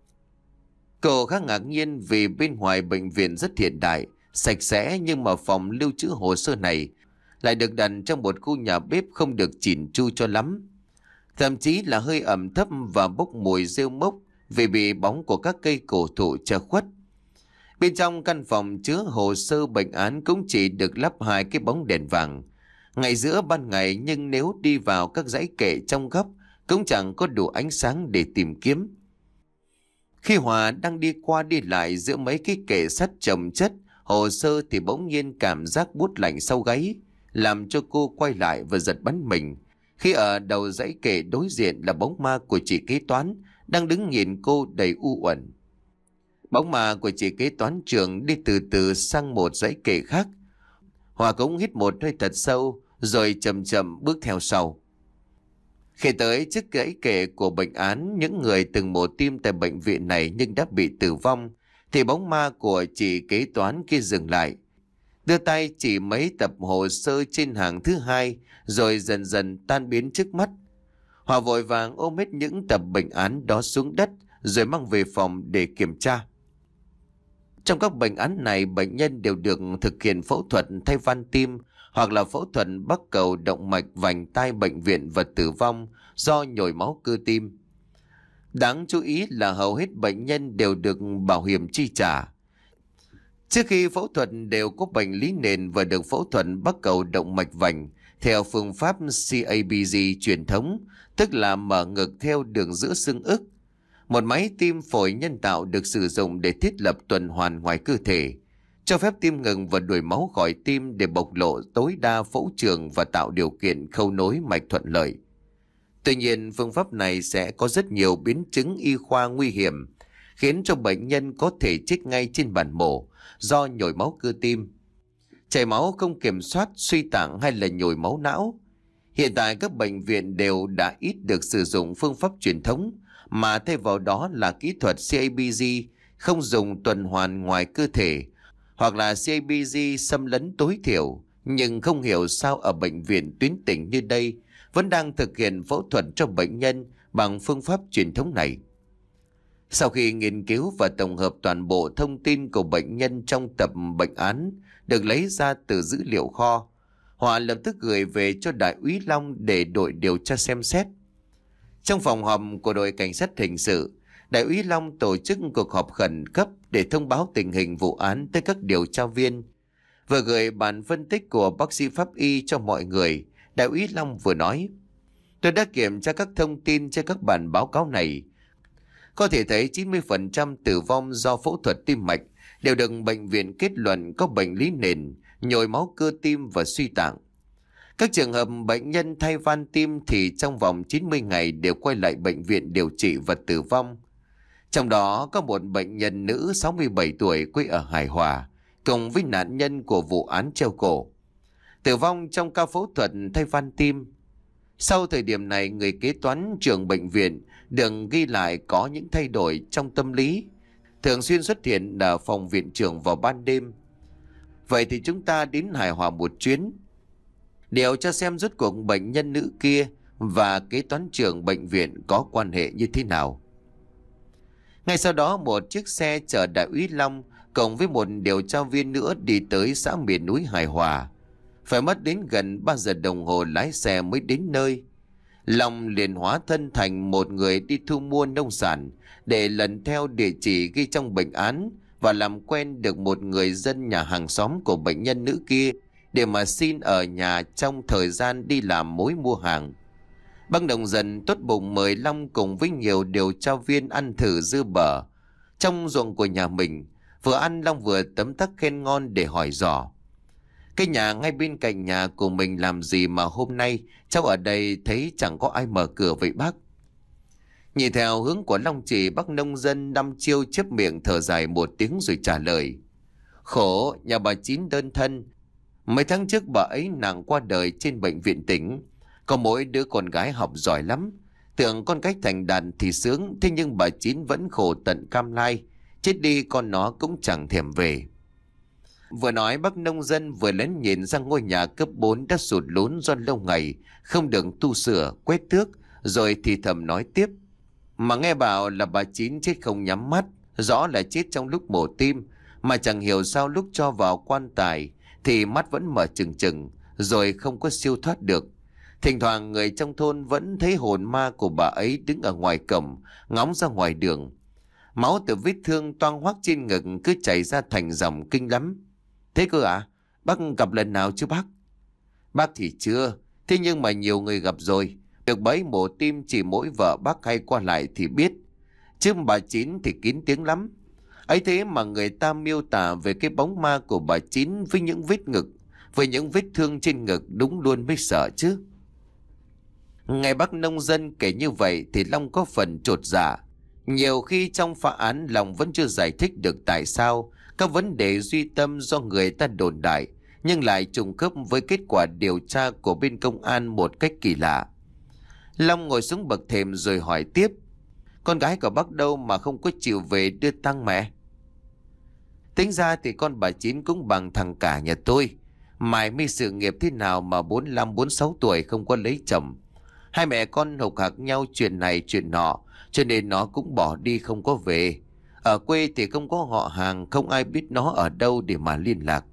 Cô khá ngạc nhiên vì bên ngoài bệnh viện rất hiện đại, sạch sẽ, nhưng mà phòng lưu trữ hồ sơ này lại được đặt trong một khu nhà bếp không được chỉn chu cho lắm. Thậm chí là hơi ẩm thấp và bốc mùi rêu mốc vì bị bóng của các cây cổ thụ che khuất. Bên trong căn phòng chứa hồ sơ bệnh án cũng chỉ được lắp hai cái bóng đèn vàng. Ngày giữa ban ngày, nhưng nếu đi vào các dãy kệ trong góc cũng chẳng có đủ ánh sáng để tìm kiếm. Khi Hòa đang đi qua đi lại giữa mấy cái kệ sắt chồng chất hồ sơ thì bỗng nhiên cảm giác buốt lạnh sau gáy, làm cho cô quay lại và giật bắn mình khi ở đầu dãy kệ đối diện là bóng ma của chị kế toán đang đứng nhìn cô đầy u uẩn. Bóng ma của chị kế toán trưởng đi từ từ sang một dãy kệ khác. Hòa cũng hít một hơi thật sâu rồi chậm chậm bước theo sau. Khi tới trước dãy kệ của bệnh án những người từng mổ tim tại bệnh viện này nhưng đã bị tử vong, thì bóng ma của chị kế toán kia dừng lại, đưa tay chỉ mấy tập hồ sơ trên hàng thứ hai rồi dần dần tan biến trước mắt. Hòa vội vàng ôm hết những tập bệnh án đó xuống đất rồi mang về phòng để kiểm tra. Trong các bệnh án này, bệnh nhân đều được thực hiện phẫu thuật thay van tim hoặc là phẫu thuật bắc cầu động mạch vành tai bệnh viện và tử vong do nhồi máu cơ tim. Đáng chú ý là hầu hết bệnh nhân đều được bảo hiểm chi trả. Trước khi phẫu thuật đều có bệnh lý nền và được phẫu thuật bắc cầu động mạch vành theo phương pháp xê a bê giê truyền thống, tức là mở ngực theo đường giữa xương ức. Một máy tim phổi nhân tạo được sử dụng để thiết lập tuần hoàn ngoài cơ thể, cho phép tim ngừng và đuổi máu khỏi tim để bộc lộ tối đa phẫu trường và tạo điều kiện khâu nối mạch thuận lợi. Tuy nhiên, phương pháp này sẽ có rất nhiều biến chứng y khoa nguy hiểm, khiến cho bệnh nhân có thể chết ngay trên bàn mổ do nhồi máu cơ tim, chảy máu không kiểm soát, suy tạng hay là nhồi máu não. Hiện tại các bệnh viện đều đã ít được sử dụng phương pháp truyền thống mà thay vào đó là kỹ thuật xê a bê giê không dùng tuần hoàn ngoài cơ thể, hoặc là xê a bê giê xâm lấn tối thiểu. Nhưng không hiểu sao ở bệnh viện tuyến tỉnh như đây vẫn đang thực hiện phẫu thuật cho bệnh nhân bằng phương pháp truyền thống này. Sau khi nghiên cứu và tổng hợp toàn bộ thông tin của bệnh nhân trong tập bệnh án được lấy ra từ dữ liệu kho, họ lập tức gửi về cho Đại úy Long để đội điều tra xem xét. Trong phòng họp của đội cảnh sát hình sự, Đại úy Long tổ chức cuộc họp khẩn cấp để thông báo tình hình vụ án tới các điều tra viên. Vừa gửi bản phân tích của bác sĩ pháp y cho mọi người, Đại úy Long vừa nói: "Tôi đã kiểm tra các thông tin trên các bản báo cáo này. Có thể thấy chín mươi phần trăm tử vong do phẫu thuật tim mạch đều được bệnh viện kết luận có bệnh lý nền, nhồi máu cơ tim và suy tạng. Các trường hợp bệnh nhân thay van tim thì trong vòng chín mươi ngày đều quay lại bệnh viện điều trị và tử vong. Trong đó có một bệnh nhân nữ sáu mươi bảy tuổi quê ở Hải Hòa, cùng với nạn nhân của vụ án treo cổ, tử vong trong ca phẫu thuật thay van tim. Sau thời điểm này, người kế toán trưởng bệnh viện được ghi lại có những thay đổi trong tâm lý, thường xuyên xuất hiện ở phòng viện trưởng vào ban đêm. Vậy thì chúng ta đến Hải Hòa một chuyến, điều tra xem rốt cuộc bệnh nhân nữ kia và kế toán trưởng bệnh viện có quan hệ như thế nào." Ngay sau đó, một chiếc xe chở Đại úy Long cùng với một điều tra viên nữa đi tới xã miền núi Hải Hòa. Phải mất đến gần ba giờ đồng hồ lái xe mới đến nơi. Long liền hóa thân thành một người đi thu mua nông sản để lần theo địa chỉ ghi trong bệnh án và làm quen được một người dân nhà hàng xóm của bệnh nhân nữ kia để mà xin ở nhà trong thời gian đi làm mối mua hàng. Băng đồng dần tốt bụng mời Long cùng với nhiều điều tra viên ăn thử dưa bở trong ruộng của nhà mình. Vừa ăn, Long vừa tấm tắc khen ngon để hỏi dò: "Cái nhà ngay bên cạnh nhà của mình làm gì mà hôm nay cháu ở đây thấy chẳng có ai mở cửa vậy bác?" Nhìn theo hướng của Long chỉ, bác nông dân đăm chiêu chép miệng thở dài một tiếng rồi trả lời: "Khổ, nhà bà Chín đơn thân. Mấy tháng trước bà ấy nàng qua đời trên bệnh viện tỉnh. Có mỗi đứa con gái học giỏi lắm. Tưởng con cách thành đàn thì sướng, thế nhưng bà Chín vẫn khổ tận cam lai. Chết đi con nó cũng chẳng thèm về." Vừa nói, bác nông dân vừa lén nhìn sang ngôi nhà cấp bốn đã sụt lún do lâu ngày không được tu sửa, quét tước, rồi thì thầm nói tiếp: "Mà nghe bảo là bà Chín chết không nhắm mắt, rõ là chết trong lúc mổ tim, mà chẳng hiểu sao lúc cho vào quan tài thì mắt vẫn mở trừng trừng, rồi không có siêu thoát được. Thỉnh thoảng người trong thôn vẫn thấy hồn ma của bà ấy đứng ở ngoài cổng, ngóng ra ngoài đường. Máu từ vết thương toang hoác trên ngực cứ chảy ra thành dòng kinh lắm." "Thế cơ à? Bác gặp lần nào chứ bác?" "Bác thì chưa, thế nhưng mà nhiều người gặp rồi. Được bấy mổ tim chỉ mỗi vợ bác hay qua lại thì biết. Chứ bà Chín thì kín tiếng lắm. Ấy thế mà người ta miêu tả về cái bóng ma của bà Chín với những vết ngực, với những vết thương trên ngực, đúng luôn mới sợ chứ." Nghe bác nông dân kể như vậy thì Long có phần chột dạ. Nhiều khi trong phá án, Long vẫn chưa giải thích được tại sao các vấn đề duy tâm do người ta đồn đại nhưng lại trùng khớp với kết quả điều tra của bên công an một cách kỳ lạ. Long ngồi xuống bậc thềm rồi hỏi tiếp: "Con gái của bác đâu mà không có chịu về đưa tang mẹ?" "Tính ra thì con bà Chín cũng bằng thằng cả nhà tôi. Mải mê sự nghiệp thế nào mà bốn mươi lăm bốn mươi sáu tuổi không có lấy chồng. Hai mẹ con hục hặc nhau chuyện này chuyện nọ, cho nên nó cũng bỏ đi không có về. Ở quê thì không có họ hàng, không ai biết nó ở đâu để mà liên lạc."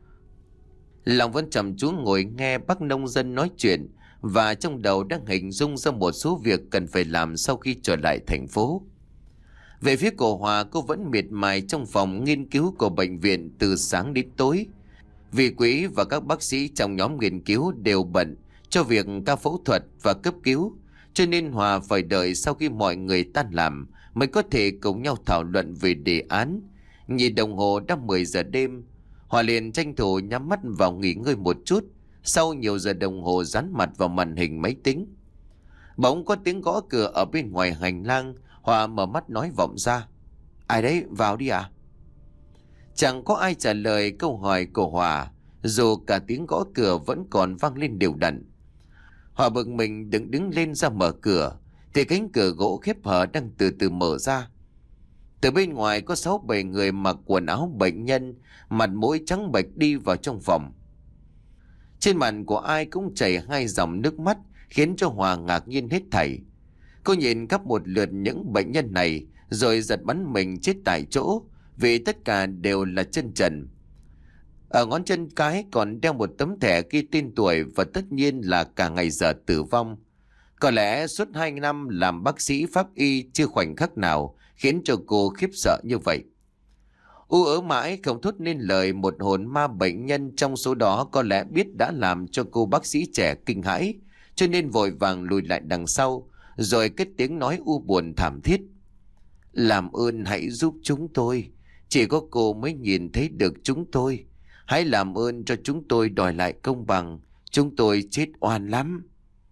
Long vẫn chăm chú ngồi nghe bác nông dân nói chuyện, và trong đầu đang hình dung ra một số việc cần phải làm sau khi trở lại thành phố. Về phía của Hòa, cô vẫn miệt mài trong phòng nghiên cứu của bệnh viện từ sáng đến tối. Vì Quý và các bác sĩ trong nhóm nghiên cứu đều bận cho việc ca phẫu thuật và cấp cứu, cho nên Hòa phải đợi sau khi mọi người tan làm mới có thể cùng nhau thảo luận về đề án. Nhìn đồng hồ đã mười giờ đêm, Hòa liền tranh thủ nhắm mắt vào nghỉ ngơi một chút. Sau nhiều giờ đồng hồ dán mặt vào màn hình máy tính, bỗng có tiếng gõ cửa ở bên ngoài hành lang. Hòa mở mắt nói vọng ra: Ai đấy, vào đi à? Chẳng có ai trả lời câu hỏi của Hòa, dù cả tiếng gõ cửa vẫn còn vang lên đều đặn. Hòa bực mình đứng đứng lên ra mở cửa, thì cánh cửa gỗ khép hở đang từ từ mở ra. Từ bên ngoài có sáu bảy người mặc quần áo bệnh nhân, mặt mũi trắng bệch đi vào trong phòng. Trên mặt của ai cũng chảy hai dòng nước mắt, khiến cho Hòa ngạc nhiên hết thảy. Cô nhìn khắp một lượt những bệnh nhân này, rồi giật bắn mình chết tại chỗ, vì tất cả đều là chân trần. Ở ngón chân cái còn đeo một tấm thẻ ghi tên tuổi và tất nhiên là cả ngày giờ tử vong. Có lẽ suốt hai năm làm bác sĩ pháp y chưa khoảnh khắc nào khiến cho cô khiếp sợ như vậy. U ớ mãi không thốt nên lời, một hồn ma bệnh nhân trong số đó có lẽ biết đã làm cho cô bác sĩ trẻ kinh hãi, cho nên vội vàng lùi lại đằng sau, rồi cất tiếng nói u buồn thảm thiết. Làm ơn hãy giúp chúng tôi, chỉ có cô mới nhìn thấy được chúng tôi. Hãy làm ơn cho chúng tôi đòi lại công bằng, chúng tôi chết oan lắm.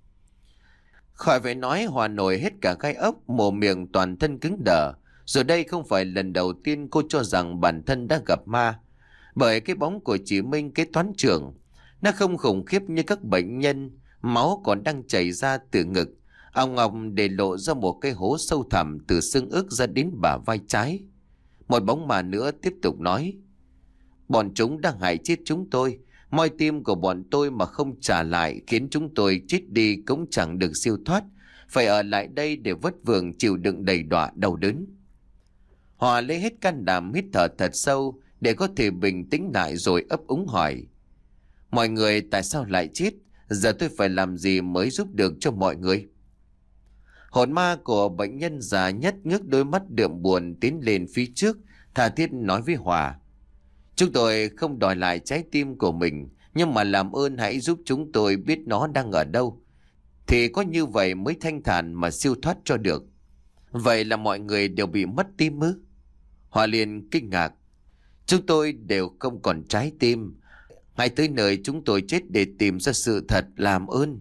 Khỏi phải nói, Hòa nổi hết cả gai ốc, mồm miệng toàn thân cứng đờ. Rồi đây không phải lần đầu tiên cô cho rằng bản thân đã gặp ma. Bởi cái bóng của chị Minh, kế toán trưởng, nó không khủng khiếp như các bệnh nhân. Máu còn đang chảy ra từ ngực, ông Ngọc để lộ ra một cái hố sâu thẳm từ xương ức ra đến bả vai trái. Một bóng ma nữa tiếp tục nói. Bọn chúng đang hại chết chúng tôi. Moi tim của bọn tôi mà không trả lại, khiến chúng tôi chết đi cũng chẳng được siêu thoát, phải ở lại đây để vất vưởng chịu đựng đầy đọa đau đớn. Hòa lấy hết can đảm hít thở thật sâu để có thể bình tĩnh lại, rồi ấp úng hỏi. Mọi người tại sao lại chết? Giờ tôi phải làm gì mới giúp được cho mọi người? Hồn ma của bệnh nhân già nhất ngước đôi mắt đượm buồn tiến lên phía trước, tha thiết nói với Hòa. Chúng tôi không đòi lại trái tim của mình, nhưng mà làm ơn hãy giúp chúng tôi biết nó đang ở đâu. Thì có như vậy mới thanh thản mà siêu thoát cho được. Vậy là mọi người đều bị mất tim ư? Hòa liền kinh ngạc. Chúng tôi đều không còn trái tim. Hãy tới nơi chúng tôi chết để tìm ra sự thật, làm ơn.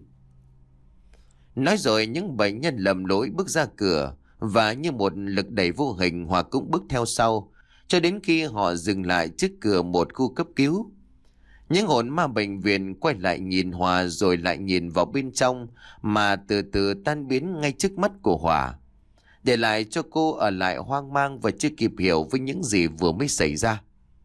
Nói rồi những bệnh nhân lầm lỗi bước ra cửa, và như một lực đẩy vô hình, Hòa cũng bước theo sau, cho đến khi họ dừng lại trước cửa một khu cấp cứu. Những hồn ma bệnh viện quay lại nhìn Hòa, rồi lại nhìn vào bên trong, mà từ từ tan biến ngay trước mắt của Hòa, để lại cho cô ở lại hoang mang và chưa kịp hiểu với những gì vừa mới xảy ra.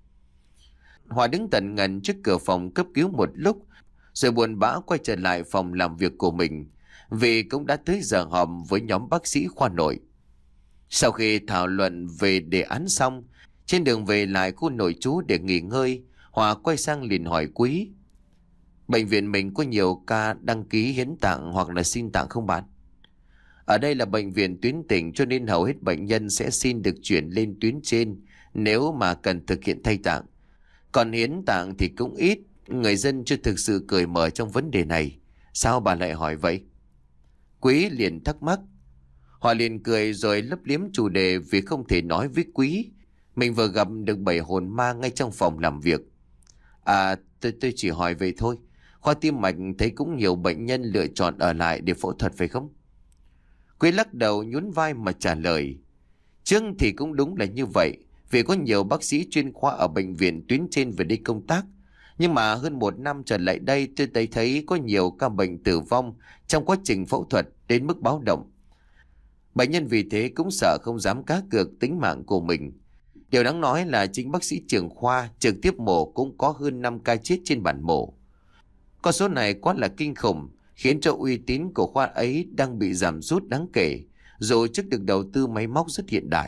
Hòa đứng tận ngần trước cửa phòng cấp cứu một lúc, rồi buồn bã quay trở lại phòng làm việc của mình, vì cũng đã tới giờ họp với nhóm bác sĩ khoa nội. Sau khi thảo luận về đề án xong, trên đường về lại khu nội trú để nghỉ ngơi, Hòa quay sang liền hỏi Quý. Bệnh viện mình có nhiều ca đăng ký hiến tạng hoặc là xin tạng không bạn? Ở đây là bệnh viện tuyến tỉnh, cho nên hầu hết bệnh nhân sẽ xin được chuyển lên tuyến trên nếu mà cần thực hiện thay tạng. Còn hiến tạng thì cũng ít, người dân chưa thực sự cởi mở trong vấn đề này. Sao bà lại hỏi vậy? Quý liền thắc mắc. Hòa liền cười rồi lấp liếm chủ đề, vì không thể nói với Quý mình vừa gặp được bảy hồn ma ngay trong phòng làm việc. À, tôi, tôi chỉ hỏi vậy thôi. Khoa tim mạch thấy cũng nhiều bệnh nhân lựa chọn ở lại để phẫu thuật phải không? Quý lắc đầu nhún vai mà trả lời. Trước thì cũng đúng là như vậy, vì có nhiều bác sĩ chuyên khoa ở bệnh viện tuyến trên về đây công tác. Nhưng mà hơn một năm trở lại đây, tôi thấy thấy có nhiều ca bệnh tử vong trong quá trình phẫu thuật đến mức báo động. Bệnh nhân vì thế cũng sợ không dám cá cược tính mạng của mình. Điều đáng nói là chính bác sĩ trưởng khoa trực tiếp mổ cũng có hơn năm ca chết trên bản mổ. Con số này quá là kinh khủng, khiến cho uy tín của khoa ấy đang bị giảm sút đáng kể, dù trước được đầu tư máy móc rất hiện đại.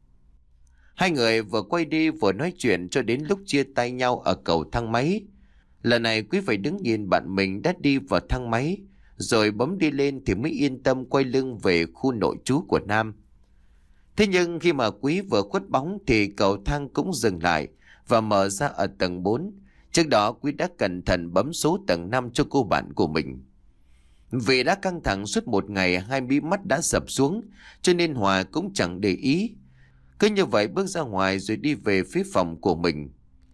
Hai người vừa quay đi vừa nói chuyện cho đến lúc chia tay nhau ở cầu thang máy. Lần này Quý phải đứng nhìn bạn mình đã đi vào thang máy, rồi bấm đi lên thì mới yên tâm quay lưng về khu nội trú của Nam. Thế nhưng khi mà Quý vừa khuất bóng thì cầu thang cũng dừng lại và mở ra ở tầng bốn. Trước đó Quý đã cẩn thận bấm số tầng năm cho cô bạn của mình. Vì đã căng thẳng suốt một ngày, hai mí mắt đã sập xuống, cho nên Hòa cũng chẳng để ý. Cứ như vậy bước ra ngoài rồi đi về phía phòng của mình.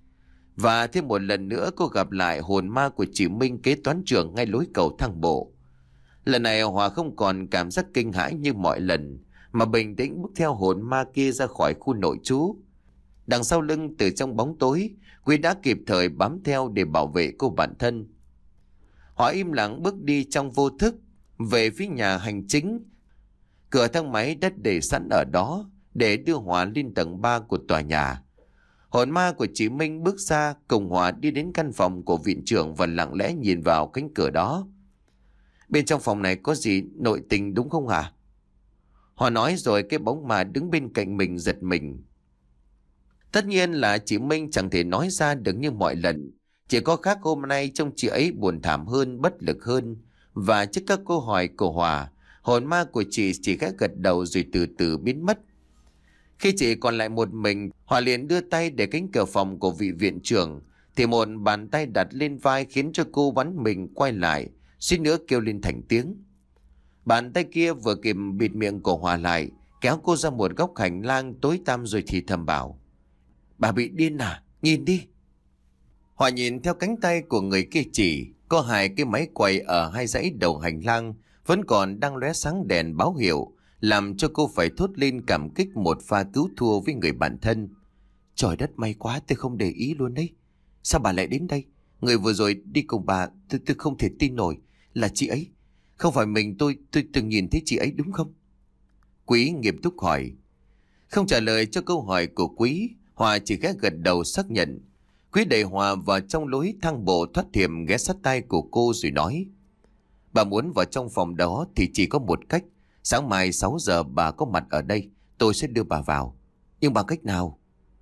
Và thêm một lần nữa cô gặp lại hồn ma của chị Minh, kế toán trưởng, ngay lối cầu thang bộ. Lần này Hòa không còn cảm giác kinh hãi như mọi lần, mà bình tĩnh bước theo hồn ma kia ra khỏi khu nội trú. Đằng sau lưng từ trong bóng tối, Quý đã kịp thời bám theo để bảo vệ cô bạn thân. Họ im lặng bước đi trong vô thức về phía nhà hành chính. Cửa thang máy đã để sẵn ở đó để đưa Hòa lên tầng ba của tòa nhà. Hồn ma của chị Minh bước ra cùng Hòa đi đến căn phòng của viện trưởng và lặng lẽ nhìn vào cánh cửa đó. Bên trong phòng này có gì nội tình đúng không hả? Hòa nói rồi cái bóng ma đứng bên cạnh mình giật mình. Tất nhiên là chị Minh chẳng thể nói ra được như mọi lần. Chỉ có khác hôm nay trông chị ấy buồn thảm hơn, bất lực hơn. Và trước các câu hỏi của Hòa, hồn ma của chị chỉ khẽ gật đầu rồi từ từ biến mất. Khi chị còn lại một mình, Hòa liền đưa tay để cánh cửa phòng của vị viện trưởng, thì một bàn tay đặt lên vai khiến cho cô bắn mình quay lại, suýt nữa kêu lên thành tiếng. Bàn tay kia vừa kịp bịt miệng của Hòa lại, kéo cô ra một góc hành lang tối tăm rồi thì thầm bảo: "Bà bị điên à? Nhìn đi." Hòa nhìn theo cánh tay của người kia chỉ, có hai cái máy quay ở hai dãy đầu hành lang vẫn còn đang lóe sáng đèn báo hiệu, làm cho cô phải thốt lên cảm kích một pha cứu thua với người bạn thân. "Trời đất, may quá, tôi không để ý luôn đấy. Sao bà lại đến đây? Người vừa rồi đi cùng bà, tôi, tôi không thể tin nổi là chị ấy. Không phải mình tôi, tôi từng nhìn thấy chị ấy đúng không?" Quý nghiêm túc hỏi. Không trả lời cho câu hỏi của Quý, Hòa chỉ ghé gật đầu xác nhận. Quý đẩy Hòa vào trong lối thang bộ thoát hiểm, ghé sát tai của cô rồi nói: "Bà muốn vào trong phòng đó thì chỉ có một cách. Sáng mai sáu giờ bà có mặt ở đây, tôi sẽ đưa bà vào. Nhưng bằng cách nào?"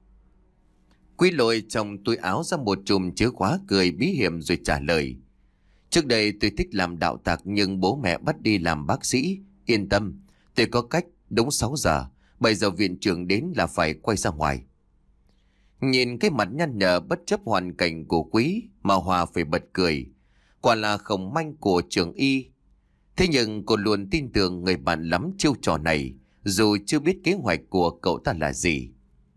Quý lôi trong túi áo ra một chùm chứa khóa cười bí hiểm rồi trả lời: "Trước đây tôi thích làm đạo tặc nhưng bố mẹ bắt đi làm bác sĩ. Yên tâm, tôi có cách. Đúng sáu giờ, bây giờ viện trưởng đến là phải quay ra ngoài." Nhìn cái mặt nhăn nhở bất chấp hoàn cảnh của Quý mà Hòa phải bật cười. Quả là khổng manh của trường y. Thế nhưng cô luôn tin tưởng người bạn lắm chiêu trò này, dù chưa biết kế hoạch của cậu ta là gì.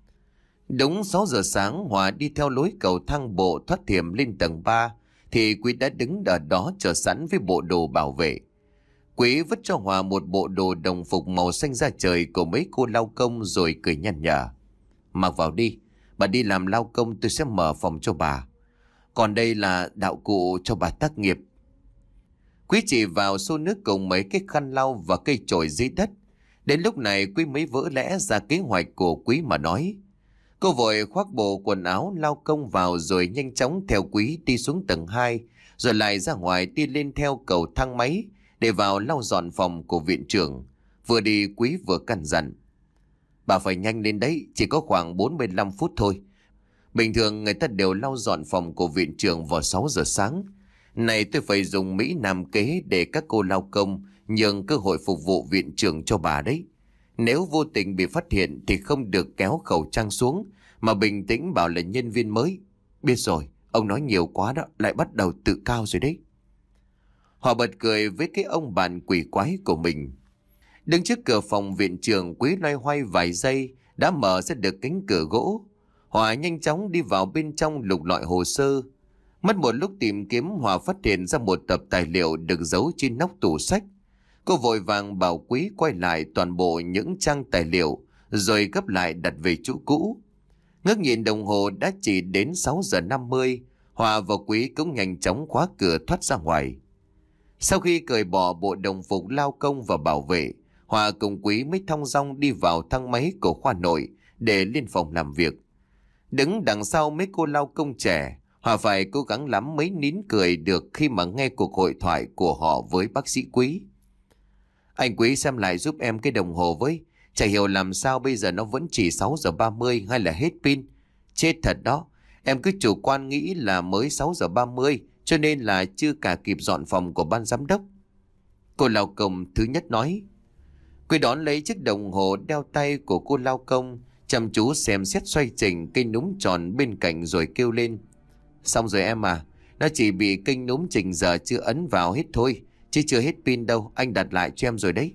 Đúng sáu giờ sáng, Hòa đi theo lối cầu thang bộ thoát hiểm lên tầng ba, thì Quý đã đứng ở đó chờ sẵn với bộ đồ bảo vệ. Quý vứt cho Hòa một bộ đồ đồng phục màu xanh da trời của mấy cô lao công rồi cười nhăn nhở: "Mặc vào đi, bà đi làm lao công tôi sẽ mở phòng cho bà. Còn đây là đạo cụ cho bà tác nghiệp." Quý chỉ vào xô nước cùng mấy cái khăn lau và cây chổi dưới đất. Đến lúc này Quý mới vỡ lẽ ra kế hoạch của Quý mà nói. Cô vội khoác bộ quần áo lao công vào rồi nhanh chóng theo Quý đi xuống tầng hai, rồi lại ra ngoài đi lên theo cầu thang máy để vào lau dọn phòng của viện trưởng. Vừa đi Quý vừa căn dặn: "Bà phải nhanh lên đấy, chỉ có khoảng bốn mươi lăm phút thôi. Bình thường người ta đều lau dọn phòng của viện trưởng vào sáu giờ sáng. Này tôi phải dùng Mỹ Nam kế để các cô lao công nhường cơ hội phục vụ viện trưởng cho bà đấy. Nếu vô tình bị phát hiện thì không được kéo khẩu trang xuống, mà bình tĩnh bảo là nhân viên mới." "Biết rồi, ông nói nhiều quá đó, lại bắt đầu tự cao rồi đấy." Họ bật cười với cái ông bạn quỷ quái của mình. Đứng trước cửa phòng viện trưởng, Quý loay hoay vài giây đã mở ra được cánh cửa gỗ. Hòa nhanh chóng đi vào bên trong lục lọi hồ sơ. Mất một lúc tìm kiếm, Hòa phát hiện ra một tập tài liệu được giấu trên nóc tủ sách. Cô vội vàng bảo Quý quay lại toàn bộ những trang tài liệu rồi gấp lại đặt về chỗ cũ. Ngước nhìn đồng hồ đã chỉ đến sáu giờ năm mươi. Hòa và Quý cũng nhanh chóng khóa cửa thoát ra ngoài. Sau khi cởi bỏ bộ đồng phục lao công và bảo vệ, Hòa cùng Quý mới thong dong đi vào thang máy của khoa nội để lên phòng làm việc. Đứng đằng sau mấy cô lao công trẻ, Hòa phải cố gắng lắm mới nín cười được khi mà nghe cuộc hội thoại của họ với bác sĩ Quý. "Anh Quý xem lại giúp em cái đồng hồ với. Chả hiểu làm sao bây giờ nó vẫn chỉ sáu giờ ba mươi hay là hết pin. Chết thật đó, em cứ chủ quan nghĩ là mới sáu giờ ba mươi cho nên là chưa cả kịp dọn phòng của ban giám đốc." Cô lao công thứ nhất nói. Quý đón lấy chiếc đồng hồ đeo tay của cô lao công, chăm chú xem xét xoay chỉnh cây núm tròn bên cạnh rồi kêu lên: "Xong rồi em à, nó chỉ bị kênh núm chỉnh giờ chưa ấn vào hết thôi, chứ chưa hết pin đâu, anh đặt lại cho em rồi đấy."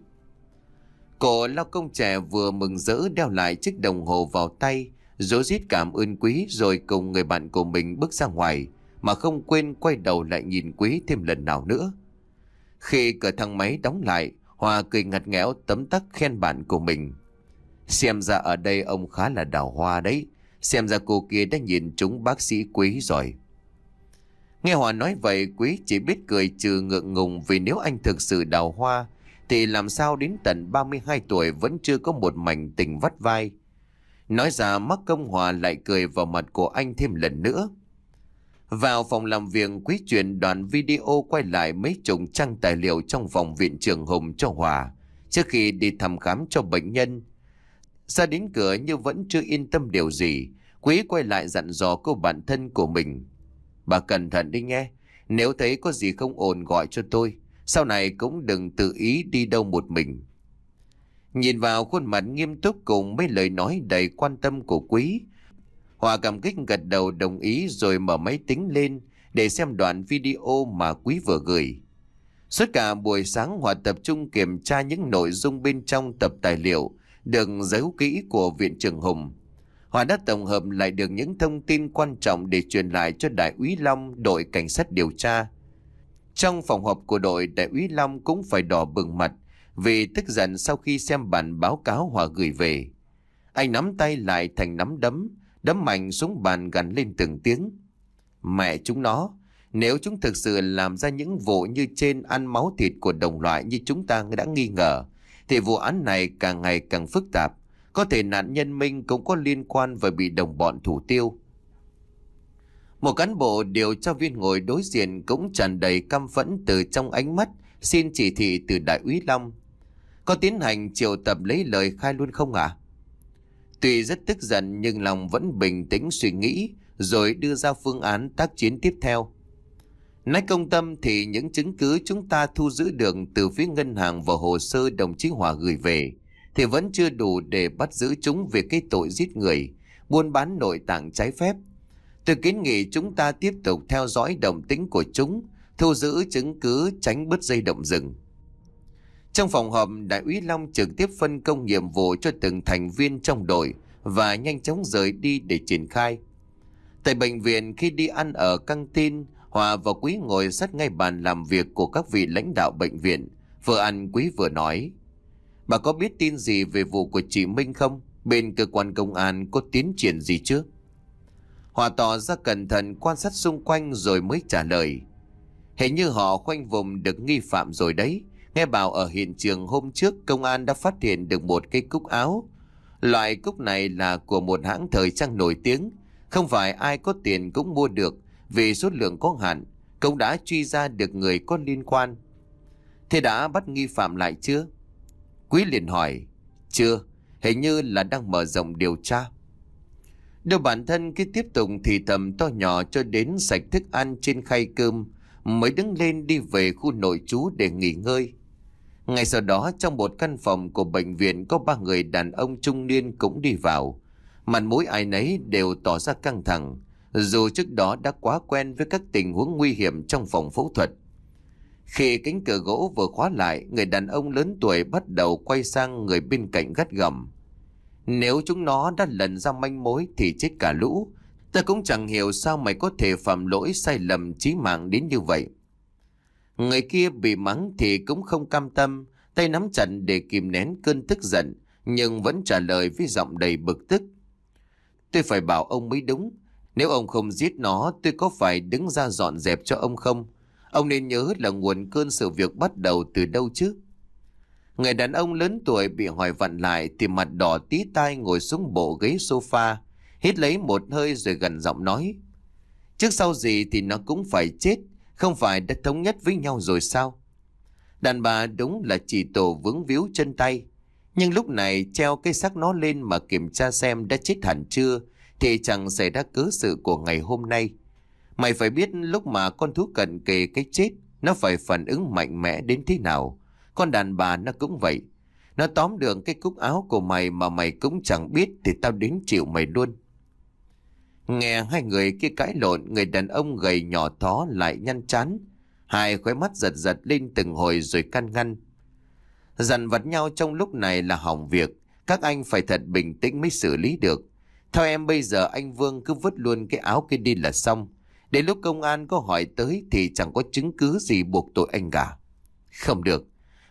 Cô lao công trẻ vừa mừng rỡ đeo lại chiếc đồng hồ vào tay, rối rít cảm ơn Quý rồi cùng người bạn của mình bước ra ngoài, mà không quên quay đầu lại nhìn Quý thêm lần nào nữa. Khi cửa thang máy đóng lại, Hòa cười ngặt nghẽo tấm tắc khen bạn của mình. Xem ra ở đây ông khá là đào hoa đấy. Xem ra cô kia đã nhìn trúng bác sĩ Quý rồi. Nghe Hòa nói vậy, Quý chỉ biết cười trừ ngượng ngùng, vì nếu anh thực sự đào hoa thì làm sao đến tận ba mươi hai tuổi vẫn chưa có một mảnh tình vắt vai. Nói ra mắc công Hòa lại cười vào mặt của anh thêm lần nữa. Vào phòng làm việc, Quý chuyển đoạn video quay lại mấy chục trang tài liệu trong phòng viện trưởng Hùng cho Hòa trước khi đi thăm khám cho bệnh nhân. Ra đến cửa nhưng vẫn chưa yên tâm điều gì, Quý quay lại dặn dò cô bạn thân của mình. Bà cẩn thận đi nghe, nếu thấy có gì không ổn gọi cho tôi, sau này cũng đừng tự ý đi đâu một mình. Nhìn vào khuôn mặt nghiêm túc cùng mấy lời nói đầy quan tâm của Quý, Hòa cảm kích gật đầu đồng ý rồi mở máy tính lên để xem đoạn video mà Quý vừa gửi. Suốt cả buổi sáng Hòa tập trung kiểm tra những nội dung bên trong tập tài liệu được giấu kỹ của viện trưởng Hùng. Hòa đã tổng hợp lại được những thông tin quan trọng để truyền lại cho Đại úy Long, đội cảnh sát điều tra. Trong phòng họp của đội, Đại úy Long cũng phải đỏ bừng mặt vì tức giận sau khi xem bản báo cáo Hòa gửi về. Anh nắm tay lại thành nắm đấm, đấm mạnh xuống bàn gằn lên từng tiếng. Mẹ chúng nó, nếu chúng thực sự làm ra những vụ như trên, ăn máu thịt của đồng loại như chúng ta đã nghi ngờ, thì vụ án này càng ngày càng phức tạp. Có thể nạn nhân Minh cũng có liên quan và bị đồng bọn thủ tiêu. Một cán bộ điều tra viên ngồi đối diện cũng tràn đầy căm phẫn từ trong ánh mắt xin chỉ thị từ Đại úy Long. Có tiến hành triệu tập lấy lời khai luôn không ạ? À? Tuy rất tức giận nhưng Long vẫn bình tĩnh suy nghĩ rồi đưa ra phương án tác chiến tiếp theo. Nói công tâm thì những chứng cứ chúng ta thu giữ được từ phía ngân hàng và hồ sơ đồng chí Hòa gửi về thì vẫn chưa đủ để bắt giữ chúng về cái tội giết người, buôn bán nội tạng trái phép. Tôi kiến nghị chúng ta tiếp tục theo dõi động tĩnh của chúng, thu giữ chứng cứ, tránh bứt dây động rừng. Trong phòng họp, Đại úy Long trực tiếp phân công nhiệm vụ cho từng thành viên trong đội và nhanh chóng rời đi để triển khai. Tại bệnh viện, khi đi ăn ở căng tin, Hòa và Quý ngồi sát ngay bàn làm việc của các vị lãnh đạo bệnh viện. Vừa ăn, Quý vừa nói: Bà có biết tin gì về vụ của chị Minh không? Bên cơ quan công an có tiến triển gì chứ? Hòa tỏ ra cẩn thận quan sát xung quanh rồi mới trả lời: Hình như họ khoanh vùng được nghi phạm rồi đấy. Nghe bảo ở hiện trường hôm trước công an đã phát hiện được một cây cúc áo. Loại cúc này là của một hãng thời trang nổi tiếng, không phải ai có tiền cũng mua được vì số lượng có hạn. Cũng đã truy ra được người có liên quan. Thế đã bắt nghi phạm lại chưa? Quý liền hỏi: Chưa, hình như là đang mở rộng điều tra. Đôi bản thân cứ tiếp tục thì thầm to nhỏ cho đến sạch thức ăn trên khay cơm mới đứng lên đi về khu nội trú để nghỉ ngơi. Ngay sau đó, trong một căn phòng của bệnh viện có ba người đàn ông trung niên cũng đi vào. Mặt mũi ai nấy đều tỏ ra căng thẳng, dù trước đó đã quá quen với các tình huống nguy hiểm trong phòng phẫu thuật. Khi cánh cửa gỗ vừa khóa lại, người đàn ông lớn tuổi bắt đầu quay sang người bên cạnh gắt gỏng: Nếu chúng nó đã lần ra manh mối thì chết cả lũ. Ta cũng chẳng hiểu sao mày có thể phạm lỗi sai lầm chí mạng đến như vậy. Người kia bị mắng thì cũng không cam tâm, tay nắm chặt để kìm nén cơn tức giận, nhưng vẫn trả lời với giọng đầy bực tức: Tôi phải bảo ông mới đúng. Nếu ông không giết nó, tôi có phải đứng ra dọn dẹp cho ông không? Ông nên nhớ là nguồn cơn sự việc bắt đầu từ đâu chứ? Người đàn ông lớn tuổi bị hỏi vặn lại thì mặt đỏ tí tai ngồi xuống bộ ghế sofa, hít lấy một hơi rồi gần giọng nói: Trước sau gì thì nó cũng phải chết, không phải đã thống nhất với nhau rồi sao? Đàn bà đúng là chỉ tổ vướng víu chân tay, nhưng lúc này treo cái xác nó lên mà kiểm tra xem đã chết hẳn chưa thì chẳng xảy ra cớ sự của ngày hôm nay. Mày phải biết lúc mà con thú cận kề cái chết, nó phải phản ứng mạnh mẽ đến thế nào. Con đàn bà nó cũng vậy. Nó tóm được cái cúc áo của mày mà mày cũng chẳng biết thì tao đến chịu mày luôn. Nghe hai người kia cãi lộn, người đàn ông gầy nhỏ thó lại nhăn chán, hai khóe mắt giật giật lên từng hồi rồi can ngăn: Dằn vặt nhau trong lúc này là hỏng việc. Các anh phải thật bình tĩnh mới xử lý được. Theo em bây giờ anh Vương cứ vứt luôn cái áo kia đi là xong. Đến lúc công an có hỏi tới thì chẳng có chứng cứ gì buộc tội anh cả. Không được,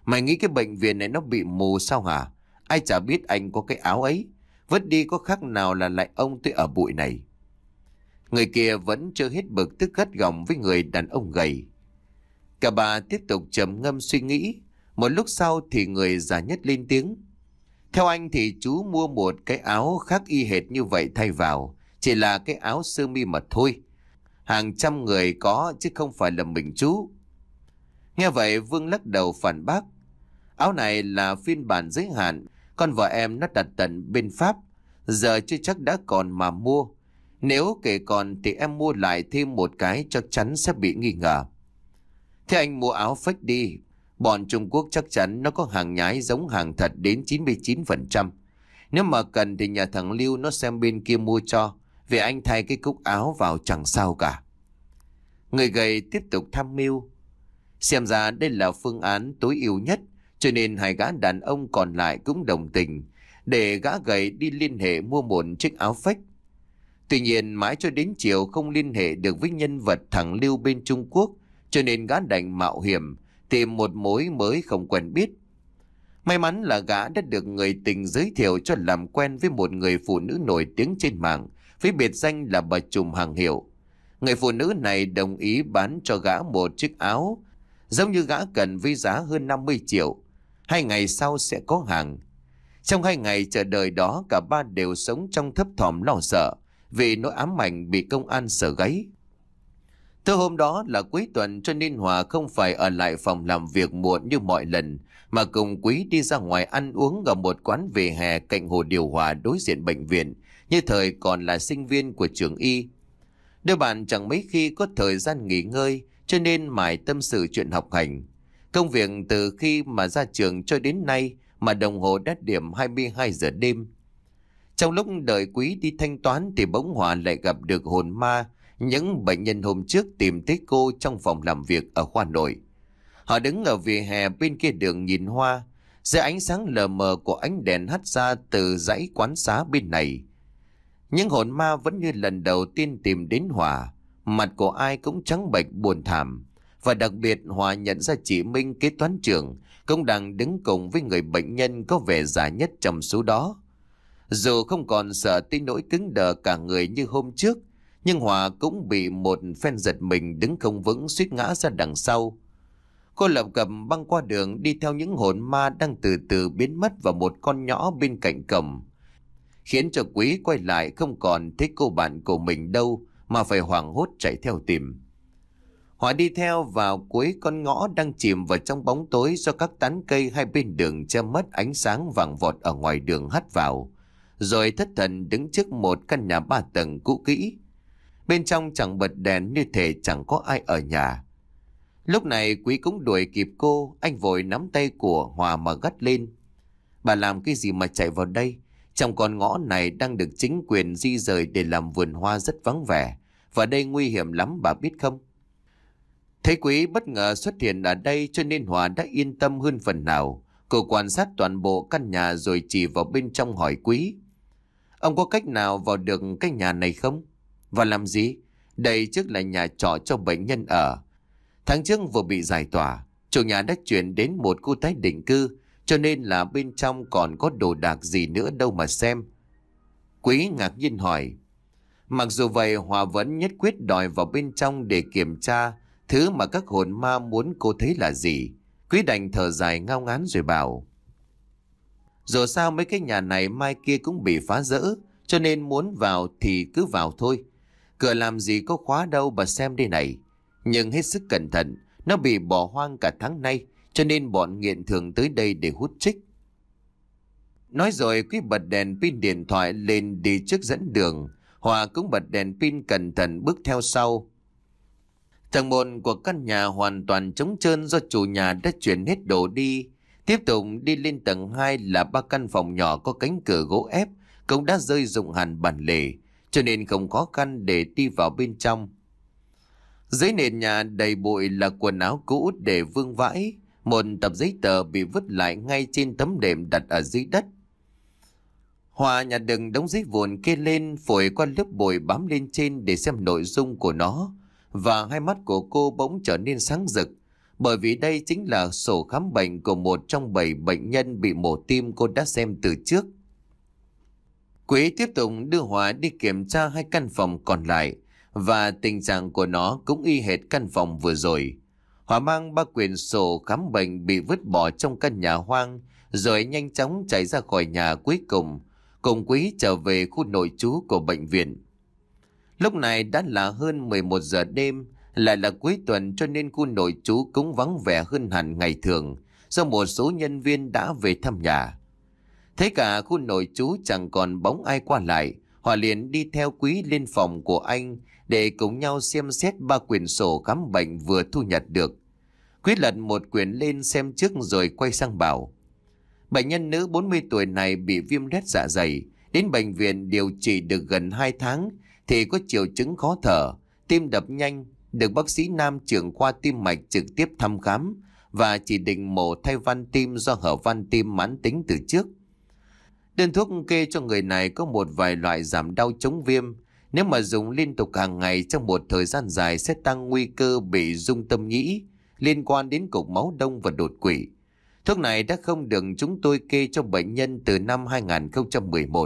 Mày nghĩ cái bệnh viện này nó bị mù sao hả? Ai chả biết anh có cái áo ấy. Vứt đi có khác nào là lại ông tôi ở bụi này. Người kia vẫn chưa hết bực tức gắt gỏng với người đàn ông gầy. Cả bà tiếp tục trầm ngâm suy nghĩ. Một lúc sau thì người già nhất lên tiếng. Theo anh thì chú mua một cái áo khác y hệt như vậy thay vào. Chỉ là cái áo sơ mi mà thôi. Hàng trăm người có chứ không phải là mình chú. Nghe vậy Vương lắc đầu phản bác. Áo này là phiên bản giới hạn. Con vợ em nó đặt tận bên Pháp. Giờ chưa chắc đã còn mà mua. Nếu kể còn thì em mua lại thêm một cái chắc chắn sẽ bị nghi ngờ. Thế anh mua áo fake đi. Bọn Trung Quốc chắc chắn nó có hàng nhái giống hàng thật đến chín mươi chín phần trăm. Nếu mà cần thì nhà thằng Lưu nó xem bên kia mua cho. Vì anh thay cái cúc áo vào chẳng sao cả. Người gầy tiếp tục tham mưu. Xem ra đây là phương án tối ưu nhất. Cho nên hai gã đàn ông còn lại cũng đồng tình. Để gã gầy đi liên hệ mua một chiếc áo fake. Tuy nhiên mãi cho đến chiều không liên hệ được với nhân vật thằng Lưu bên Trung Quốc. Cho nên gã đành mạo hiểm tìm một mối mới không quen biết. May mắn là gã đã được người tình giới thiệu cho làm quen với một người phụ nữ nổi tiếng trên mạng với biệt danh là bà trùm hàng hiệu. Người phụ nữ này đồng ý bán cho gã một chiếc áo giống như gã cần với giá hơn năm mươi triệu. Hai ngày sau sẽ có hàng. Trong hai ngày chờ đợi đó cả ba đều sống trong thấp thỏm lo sợ vì nỗi ám ảnh bị công an sở gáy. Từ hôm đó là cuối tuần cho nên Hòa không phải ở lại phòng làm việc muộn như mọi lần mà cùng Quý đi ra ngoài ăn uống ở một quán vỉa hè cạnh hồ điều hòa đối diện bệnh viện như thời còn là sinh viên của trường y. Đôi bạn chẳng mấy khi có thời gian nghỉ ngơi cho nên mải tâm sự chuyện học hành. Công việc từ khi mà ra trường cho đến nay mà đồng hồ đã điểm hai mươi hai giờ đêm. Trong lúc đợi Quý đi thanh toán thì bỗng Hòa lại gặp được hồn ma những bệnh nhân hôm trước tìm thấy cô trong phòng làm việc ở khoa nội. Họ đứng ở vỉa hè bên kia đường nhìn Hoa, dưới ánh sáng lờ mờ của ánh đèn hắt ra từ dãy quán xá bên này. Những hồn ma vẫn như lần đầu tiên tìm đến Hòa, mặt của ai cũng trắng bệch buồn thảm. Và đặc biệt Hòa nhận ra chị Minh kế toán trưởng cũng đang đứng cùng với người bệnh nhân có vẻ già nhất trong số đó. Dù không còn sợ tới nỗi cứng đờ cả người như hôm trước, nhưng Hòa cũng bị một phen giật mình đứng không vững suýt ngã ra đằng sau. Cô lập cập băng qua đường đi theo những hồn ma đang từ từ biến mất vào một con nhỏ bên cạnh cổng, khiến cho Quý quay lại không còn thấy cô bạn của mình đâu mà phải hoảng hốt chạy theo tìm. Hòa đi theo vào cuối con ngõ đang chìm vào trong bóng tối do các tán cây hai bên đường che mất ánh sáng vàng vọt ở ngoài đường hắt vào, rồi thất thần đứng trước một căn nhà ba tầng cũ kỹ. Bên trong chẳng bật đèn như thể chẳng có ai ở nhà. Lúc này Quý cũng đuổi kịp cô, anh vội nắm tay của Hòa mà gắt lên. Bà làm cái gì mà chạy vào đây? Trong con ngõ này đang được chính quyền di rời để làm vườn hoa rất vắng vẻ. Và đây nguy hiểm lắm bà biết không? Thấy Quý bất ngờ xuất hiện ở đây cho nên Hòa đã yên tâm hơn phần nào. Cô quan sát toàn bộ căn nhà rồi chỉ vào bên trong hỏi Quý. Ông có cách nào vào được cái nhà này không? Và làm gì? Đây trước là nhà trọ cho bệnh nhân ở. Tháng trước vừa bị giải tỏa, chủ nhà đã chuyển đến một khu tái định cư, cho nên là bên trong còn có đồ đạc gì nữa đâu mà xem. Quý ngạc nhiên hỏi. Mặc dù vậy Hòa vẫn nhất quyết đòi vào bên trong để kiểm tra thứ mà các hồn ma muốn cô thấy là gì. Quý đành thở dài ngao ngán rồi bảo. Dù sao mấy cái nhà này mai kia cũng bị phá rỡ, cho nên muốn vào thì cứ vào thôi. Cửa làm gì có khóa đâu bà xem đây này. Nhưng hết sức cẩn thận, nó bị bỏ hoang cả tháng nay, cho nên bọn nghiện thường tới đây để hút chích. Nói rồi Quý bật đèn pin điện thoại lên đi trước dẫn đường. Hòa cũng bật đèn pin cẩn thận bước theo sau. Tầng một của căn nhà hoàn toàn trống trơn do chủ nhà đã chuyển hết đồ đi. Tiếp tục đi lên tầng hai là ba căn phòng nhỏ có cánh cửa gỗ ép, cũng đã rơi rụng hẳn bản lề, cho nên không khó khăn để đi vào bên trong. Dưới nền nhà đầy bụi là quần áo cũ để vương vãi, một tập giấy tờ bị vứt lại ngay trên tấm đệm đặt ở dưới đất. Hòa nhặt đựng đống giấy vụn kê lên, phổi qua lớp bụi bám lên trên để xem nội dung của nó, và hai mắt của cô bỗng trở nên sáng rực, bởi vì đây chính là sổ khám bệnh của một trong bảy bệnh nhân bị mổ tim cô đã xem từ trước. Quý tiếp tục đưa Hòa đi kiểm tra hai căn phòng còn lại và tình trạng của nó cũng y hệt căn phòng vừa rồi. Hòa mang ba quyển sổ khám bệnh bị vứt bỏ trong căn nhà hoang rồi nhanh chóng chạy ra khỏi nhà, cuối cùng cùng Quý trở về khu nội trú của bệnh viện. Lúc này đã là hơn mười một giờ đêm, lại là cuối tuần cho nên khu nội trú cũng vắng vẻ hơn hẳn ngày thường do một số nhân viên đã về thăm nhà. Thấy cả khu nội trú chẳng còn bóng ai qua lại, Hòa liền đi theo Quý lên phòng của anh để cùng nhau xem xét ba quyển sổ khám bệnh vừa thu nhặt được. Quý lật một quyển lên xem trước rồi quay sang bảo: bệnh nhân nữ bốn mươi tuổi này bị viêm loét dạ dày, đến bệnh viện điều trị được gần hai tháng thì có triệu chứng khó thở, tim đập nhanh, được bác sĩ Nam trưởng khoa tim mạch trực tiếp thăm khám và chỉ định mổ thay van tim do hở van tim mãn tính từ trước. Đơn thuốc kê cho người này có một vài loại giảm đau chống viêm, nếu mà dùng liên tục hàng ngày trong một thời gian dài sẽ tăng nguy cơ bị rung tâm nhĩ liên quan đến cục máu đông và đột quỵ. Thuốc này đã không được chúng tôi kê cho bệnh nhân từ năm hai không một một.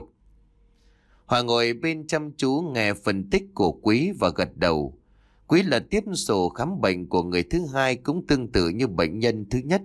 Hòa ngồi bên chăm chú nghe phân tích của Quý và gật đầu. Quý lật tiếp sổ khám bệnh của người thứ hai cũng tương tự như bệnh nhân thứ nhất.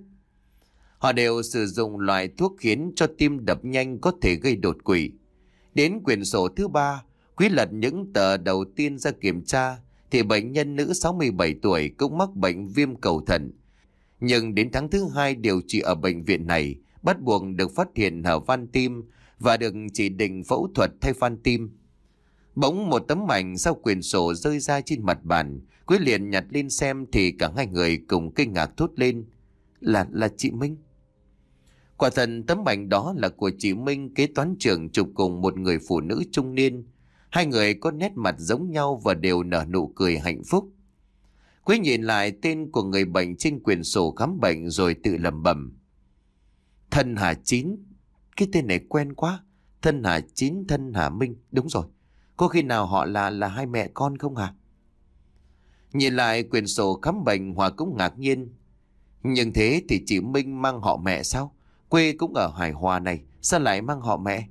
Họ đều sử dụng loại thuốc khiến cho tim đập nhanh có thể gây đột quỵ. Đến quyển sổ thứ ba, Quý lật những tờ đầu tiên ra kiểm tra thì bệnh nhân nữ sáu mươi bảy tuổi cũng mắc bệnh viêm cầu thận. Nhưng đến tháng thứ hai điều trị ở bệnh viện này, bắt buộc được phát hiện hở van tim và được chỉ định phẫu thuật thay van tim. Bỗng một tấm ảnh sau quyển sổ rơi ra trên mặt bàn, Quý liền nhặt lên xem thì cả hai người cùng kinh ngạc thốt lên: Là, là chị Minh. Quả thật tấm ảnh đó là của chị Minh, kế toán trưởng, chụp cùng một người phụ nữ trung niên. Hai người có nét mặt giống nhau và đều nở nụ cười hạnh phúc. Quý nhìn lại tên của người bệnh trên quyển sổ khám bệnh rồi tự lẩm bẩm: Thân Hà Chín, cái tên này quen quá. Thân Hà Chín, Thân Hà Minh, đúng rồi. Có khi nào họ là là hai mẹ con không hả? Nhìn lại quyển sổ khám bệnh, Hòa cũng ngạc nhiên. Nhưng thế thì chị Minh mang họ mẹ sao? Quê cũng ở Hải Hòa này, sao lại mang họ mẹ?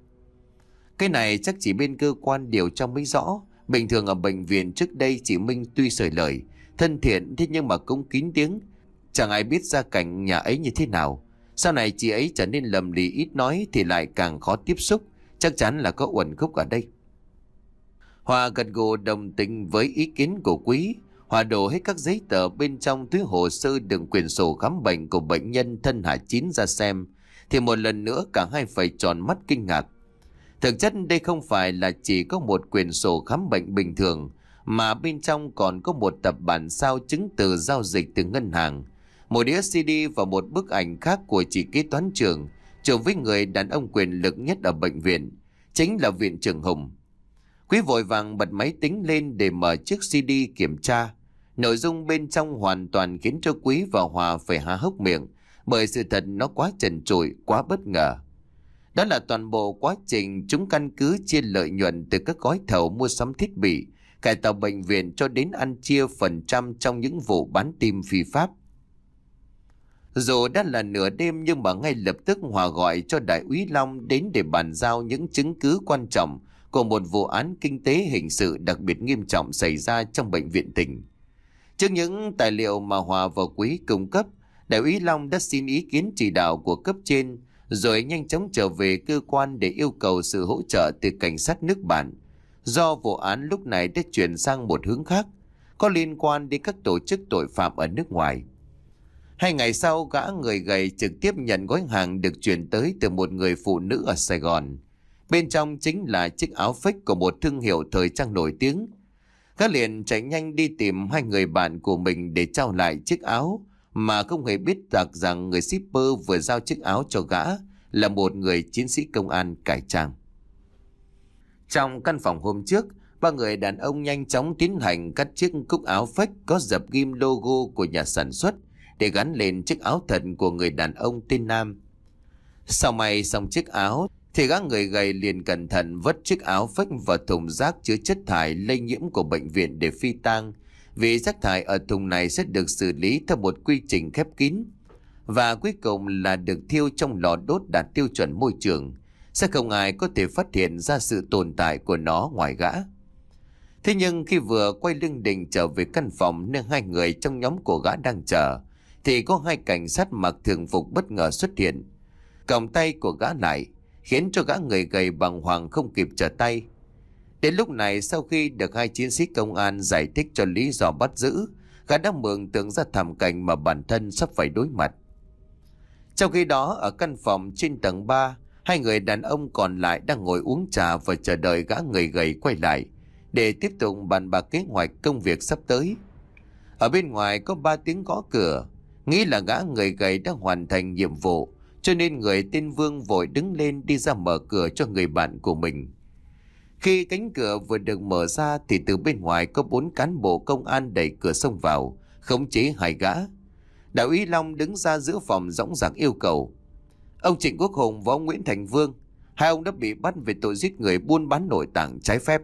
Cái này chắc chỉ bên cơ quan điều tra mới rõ. Bình thường ở bệnh viện trước đây chị Minh tuy sởi lời, thân thiện, thế nhưng mà cũng kín tiếng. Chẳng ai biết gia cảnh nhà ấy như thế nào. Sau này chị ấy trở nên lầm lì ít nói thì lại càng khó tiếp xúc. Chắc chắn là có uẩn khúc ở đây. Hòa gật gù đồng tình với ý kiến của Quý. Hòa đổ hết các giấy tờ bên trong túi hồ sơ đựng quyển sổ khám bệnh của bệnh nhân Thân Hà Chín ra xem, thì một lần nữa cả hai phải tròn mắt kinh ngạc. Thực chất đây không phải là chỉ có một quyển sổ khám bệnh bình thường, mà bên trong còn có một tập bản sao chứng từ giao dịch từ ngân hàng, một đĩa xê đê và một bức ảnh khác của chị kế toán trưởng chụp với người đàn ông quyền lực nhất ở bệnh viện, chính là viện trưởng Hùng. Quý vội vàng bật máy tính lên để mở chiếc xê đê kiểm tra. Nội dung bên trong hoàn toàn khiến cho Quý và Hòa phải há hốc miệng, bởi sự thật nó quá trần trụi, quá bất ngờ. Đó là toàn bộ quá trình chúng căn cứ chia lợi nhuận từ các gói thầu mua sắm thiết bị, cải tạo bệnh viện cho đến ăn chia phần trăm trong những vụ bán tim phi pháp. Dù đã là nửa đêm nhưng mà ngay lập tức Hòa gọi cho Đại úy Long đến để bàn giao những chứng cứ quan trọng của một vụ án kinh tế hình sự đặc biệt nghiêm trọng xảy ra trong bệnh viện tỉnh. Trước những tài liệu mà Hòa và Quý cung cấp, Đại úy Long đã xin ý kiến chỉ đạo của cấp trên, rồi nhanh chóng trở về cơ quan để yêu cầu sự hỗ trợ từ cảnh sát nước bạn. Do vụ án lúc này đã chuyển sang một hướng khác, có liên quan đến các tổ chức tội phạm ở nước ngoài. Hai ngày sau, gã người gầy trực tiếp nhận gói hàng được chuyển tới từ một người phụ nữ ở Sài Gòn. Bên trong chính là chiếc áo phếch của một thương hiệu thời trang nổi tiếng. Gã liền chạy nhanh đi tìm hai người bạn của mình để trao lại chiếc áo, mà không hề biết rằng rằng người shipper vừa giao chiếc áo cho gã là một người chiến sĩ công an cải trang. Trong căn phòng hôm trước, ba người đàn ông nhanh chóng tiến hành cắt chiếc cúc áo phếch có dập ghim logo của nhà sản xuất để gắn lên chiếc áo thật của người đàn ông tên Nam. Sau may xong chiếc áo thì gã người gầy liền cẩn thận vứt chiếc áo phếch vào thùng rác chứa chất thải lây nhiễm của bệnh viện để phi tang, vì rác thải ở thùng này sẽ được xử lý theo một quy trình khép kín, và cuối cùng là được thiêu trong lò đốt đạt tiêu chuẩn môi trường. Sẽ không ai có thể phát hiện ra sự tồn tại của nó ngoài gã. Thế nhưng khi vừa quay lưng định trở về căn phòng nơi hai người trong nhóm của gã đang chờ, thì có hai cảnh sát mặc thường phục bất ngờ xuất hiện, còng tay của gã lại, khiến cho gã người gầy bàng hoàng không kịp trở tay. Đến lúc này, sau khi được hai chiến sĩ công an giải thích cho lý do bắt giữ, gã đã mường tượng ra thảm cảnh mà bản thân sắp phải đối mặt. Trong khi đó, ở căn phòng trên tầng ba, hai người đàn ông còn lại đang ngồi uống trà và chờ đợi gã người gầy quay lại để tiếp tục bàn bạc kế hoạch công việc sắp tới. Ở bên ngoài có ba tiếng gõ cửa, nghĩ là gã người gầy đã hoàn thành nhiệm vụ, cho nên người tên Vương vội đứng lên đi ra mở cửa cho người bạn của mình. Khi cánh cửa vừa được mở ra thì từ bên ngoài có bốn cán bộ công an đẩy cửa xông vào, khống chế hai gã. Đại úy Long đứng ra giữa phòng dõng dạc yêu cầu: "Ông Trịnh Quốc Hùng và ông Nguyễn Thành Vương, hai ông đã bị bắt về tội giết người, buôn bán nội tạng trái phép."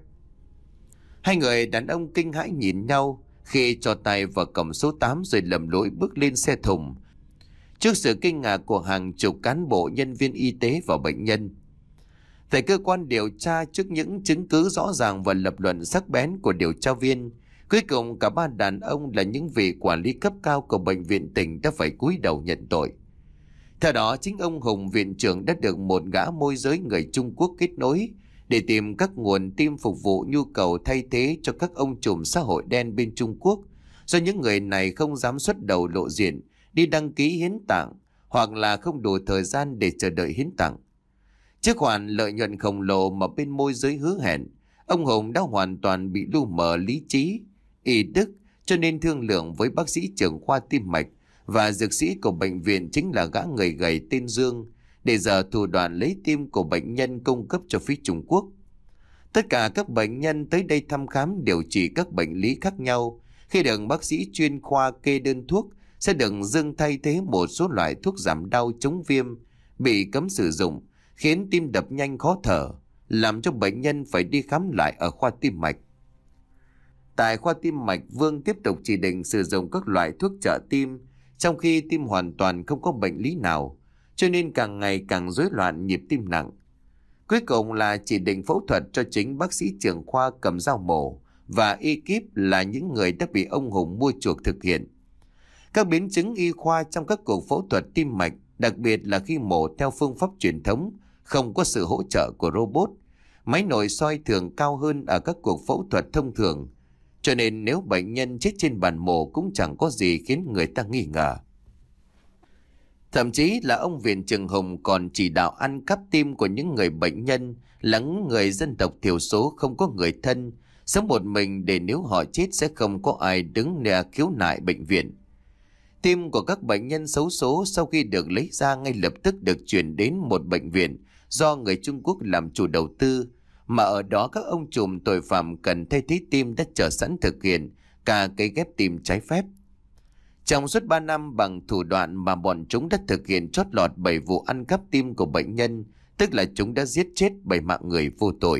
Hai người đàn ông kinh hãi nhìn nhau khi cho tay vào cổng số tám rồi lầm lỗi bước lên xe thùng, trước sự kinh ngạc của hàng chục cán bộ, nhân viên y tế và bệnh nhân. Tại cơ quan điều tra, trước những chứng cứ rõ ràng và lập luận sắc bén của điều tra viên, cuối cùng cả ba đàn ông là những vị quản lý cấp cao của bệnh viện tỉnh đã phải cúi đầu nhận tội. Theo đó, chính ông Hùng, viện trưởng, đã được một gã môi giới người Trung Quốc kết nối để tìm các nguồn tim phục vụ nhu cầu thay thế cho các ông trùm xã hội đen bên Trung Quốc, do những người này không dám xuất đầu lộ diện đi đăng ký hiến tạng, hoặc là không đủ thời gian để chờ đợi hiến tặng. Trước khoản lợi nhuận khổng lồ mà bên môi giới hứa hẹn, ông Hùng đã hoàn toàn bị lu mờ lý trí, y đức, cho nên thương lượng với bác sĩ trưởng khoa tim mạch và dược sĩ của bệnh viện, chính là gã người gầy tên Dương, để giờ thủ đoạn lấy tim của bệnh nhân cung cấp cho phía Trung Quốc. Tất cả các bệnh nhân tới đây thăm khám điều trị các bệnh lý khác nhau, khi được bác sĩ chuyên khoa kê đơn thuốc, sẽ được Dương thay thế một số loại thuốc giảm đau, chống viêm bị cấm sử dụng, khiến tim đập nhanh khó thở, làm cho bệnh nhân phải đi khám lại ở khoa tim mạch. Tại khoa tim mạch, Vương tiếp tục chỉ định sử dụng các loại thuốc trợ tim, trong khi tim hoàn toàn không có bệnh lý nào, cho nên càng ngày càng rối loạn nhịp tim nặng. Cuối cùng là chỉ định phẫu thuật cho chính bác sĩ trưởng khoa cầm dao mổ, và ekip là những người đã bị ông Hùng mua chuộc thực hiện. Các biến chứng y khoa trong các cuộc phẫu thuật tim mạch, đặc biệt là khi mổ theo phương pháp truyền thống, không có sự hỗ trợ của robot, máy nội soi thường cao hơn ở các cuộc phẫu thuật thông thường, cho nên nếu bệnh nhân chết trên bàn mổ cũng chẳng có gì khiến người ta nghi ngờ. Thậm chí là ông viện trưởng Hùng còn chỉ đạo ăn cắp tim của những người bệnh nhân là những người dân tộc thiểu số, không có người thân, sống một mình, để nếu họ chết sẽ không có ai đứng ra khiếu nại bệnh viện. Tim của các bệnh nhân xấu số sau khi được lấy ra ngay lập tức được chuyển đến một bệnh viện do người Trung Quốc làm chủ đầu tư, mà ở đó các ông trùm tội phạm cần thay thế tim đã chờ sẵn thực hiện cả cây ghép tim trái phép. Trong suốt ba năm, bằng thủ đoạn mà bọn chúng đã thực hiện chót lọt bảy vụ ăn cắp tim của bệnh nhân, tức là chúng đã giết chết bảy mạng người vô tội.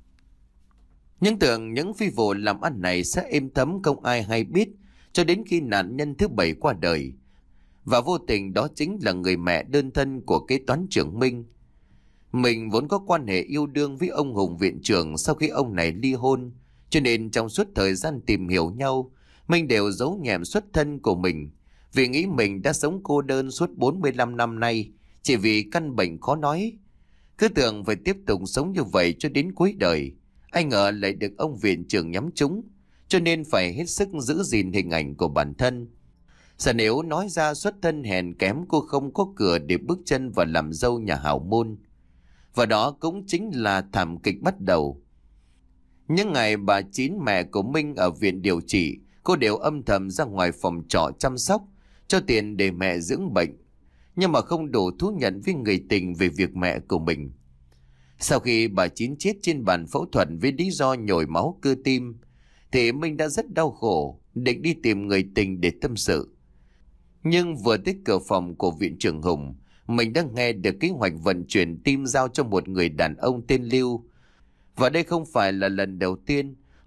Nhưng tưởng những phi vụ làm ăn này sẽ êm thấm, không ai hay biết, cho đến khi nạn nhân thứ bảy qua đời. Và vô tình đó chính là người mẹ đơn thân của kế toán trưởng Minh. Mình vốn có quan hệ yêu đương với ông Hùng viện trưởng sau khi ông này ly hôn, cho nên trong suốt thời gian tìm hiểu nhau, Minh đều giấu nhẹm xuất thân của mình, vì nghĩ mình đã sống cô đơn suốt bốn mươi lăm năm nay, chỉ vì căn bệnh khó nói. Cứ tưởng phải tiếp tục sống như vậy cho đến cuối đời, ai ngờ lại được ông viện trưởng nhắm trúng, cho nên phải hết sức giữ gìn hình ảnh của bản thân. Giờ nếu nói ra xuất thân hèn kém, cô không có cửa để bước chân vào làm dâu nhà hào môn. Và đó cũng chính là thảm kịch bắt đầu. Những ngày bà Chín, mẹ của Minh, ở viện điều trị, cô đều âm thầm ra ngoài phòng trọ chăm sóc, cho tiền để mẹ dưỡng bệnh, nhưng mà không đủ thú nhận với người tình về việc mẹ của mình. Sau khi bà Chín chết trên bàn phẫu thuật với lý do nhồi máu cơ tim, thì Minh đã rất đau khổ, định đi tìm người tình để tâm sự. Nhưng vừa tới cửa phòng của viện trưởng Hùng, mình đã nghe được kế hoạch vận chuyển tim giao cho một người đàn ông tên Lưu. Và đây không phải là lần đầu tiên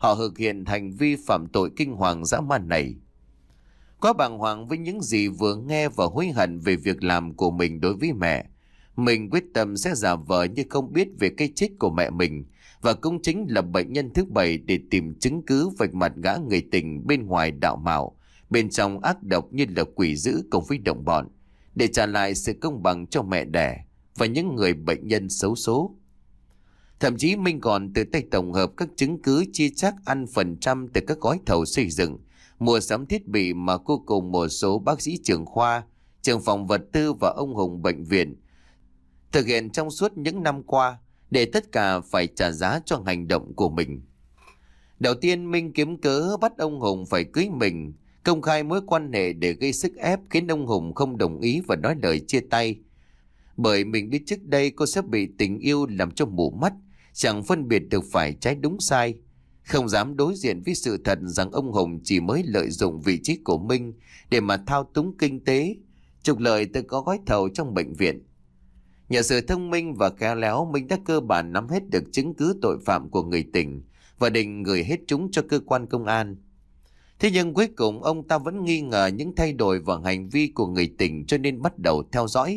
họ thực hiện hành vi phạm tội kinh hoàng dã man này. Quá bàng hoàng với những gì vừa nghe và hối hận về việc làm của mình đối với mẹ, mình quyết tâm sẽ giả vờ như không biết về cái chết của mẹ mình, và cũng chính là bệnh nhân thứ bảy để tìm chứng cứ vạch mặt gã người tình bên ngoài đạo mạo, bên trong ác độc như là quỷ dữ cùng với đồng bọn, để trả lại sự công bằng cho mẹ đẻ và những người bệnh nhân xấu số. Thậm chí Minh còn tự tay tổng hợp các chứng cứ chia chác ăn phần trăm từ các gói thầu xây dựng, mua sắm thiết bị mà cô cùng một số bác sĩ trưởng khoa, trưởng phòng vật tư và ông Hùng bệnh viện thực hiện trong suốt những năm qua, để tất cả phải trả giá cho hành động của mình. Đầu tiên, Minh kiếm cớ bắt ông Hùng phải cưới mình, công khai mối quan hệ để gây sức ép, khiến ông Hùng không đồng ý và nói lời chia tay. Bởi mình biết trước đây cô sẽ bị tình yêu làm cho mù mắt, chẳng phân biệt được phải trái đúng sai, không dám đối diện với sự thật rằng ông Hùng chỉ mới lợi dụng vị trí của Minh để mà thao túng kinh tế, trục lợi từ có gói thầu trong bệnh viện. Nhờ sự thông minh và khéo léo, Minh đã cơ bản nắm hết được chứng cứ tội phạm của người tình và định gửi hết chúng cho cơ quan công an. Thế nhưng cuối cùng ông ta vẫn nghi ngờ những thay đổi vào hành vi của người tình, cho nên bắt đầu theo dõi.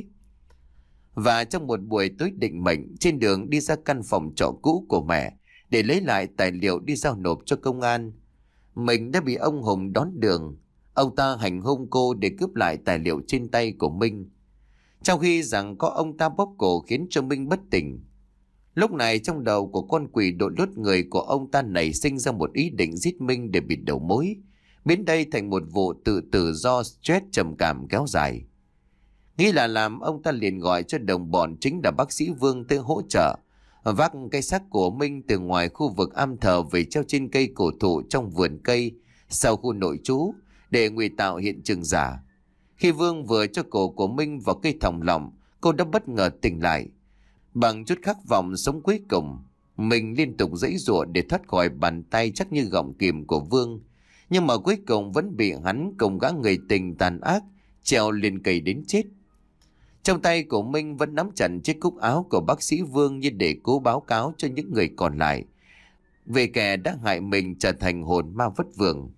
Và trong một buổi tối định mệnh, trên đường đi ra căn phòng trọ cũ của mẹ để lấy lại tài liệu đi giao nộp cho công an, mình đã bị ông Hùng đón đường. Ông ta hành hung cô để cướp lại tài liệu trên tay của Minh, trong khi rằng có ông ta bóp cổ khiến cho Minh bất tỉnh. Lúc này trong đầu của con quỷ đội lốt người của ông ta nảy sinh ra một ý định giết Minh để bịt đầu mối, biến đây thành một vụ tự tử do stress trầm cảm kéo dài. Nghĩ là làm, ông ta liền gọi cho đồng bọn chính là bác sĩ Vương tới hỗ trợ, vác cây xác của Minh từ ngoài khu vực am thờ về treo trên cây cổ thụ trong vườn cây sau khu nội trú để ngụy tạo hiện trường giả. Khi Vương vừa cho cổ của Minh vào cây thòng lọng, cô đã bất ngờ tỉnh lại. Bằng chút khát vọng sống cuối cùng, mình liên tục giãy giụa để thoát khỏi bàn tay chắc như gọng kìm của Vương, nhưng mà cuối cùng vẫn bị hắn cùng gã người tình tàn ác treo lên cây đến chết. Trong tay của Minh vẫn nắm chặt chiếc cúc áo của bác sĩ Vương, như để cố báo cáo cho những người còn lại về kẻ đã hại mình trở thành hồn ma vất vưởng.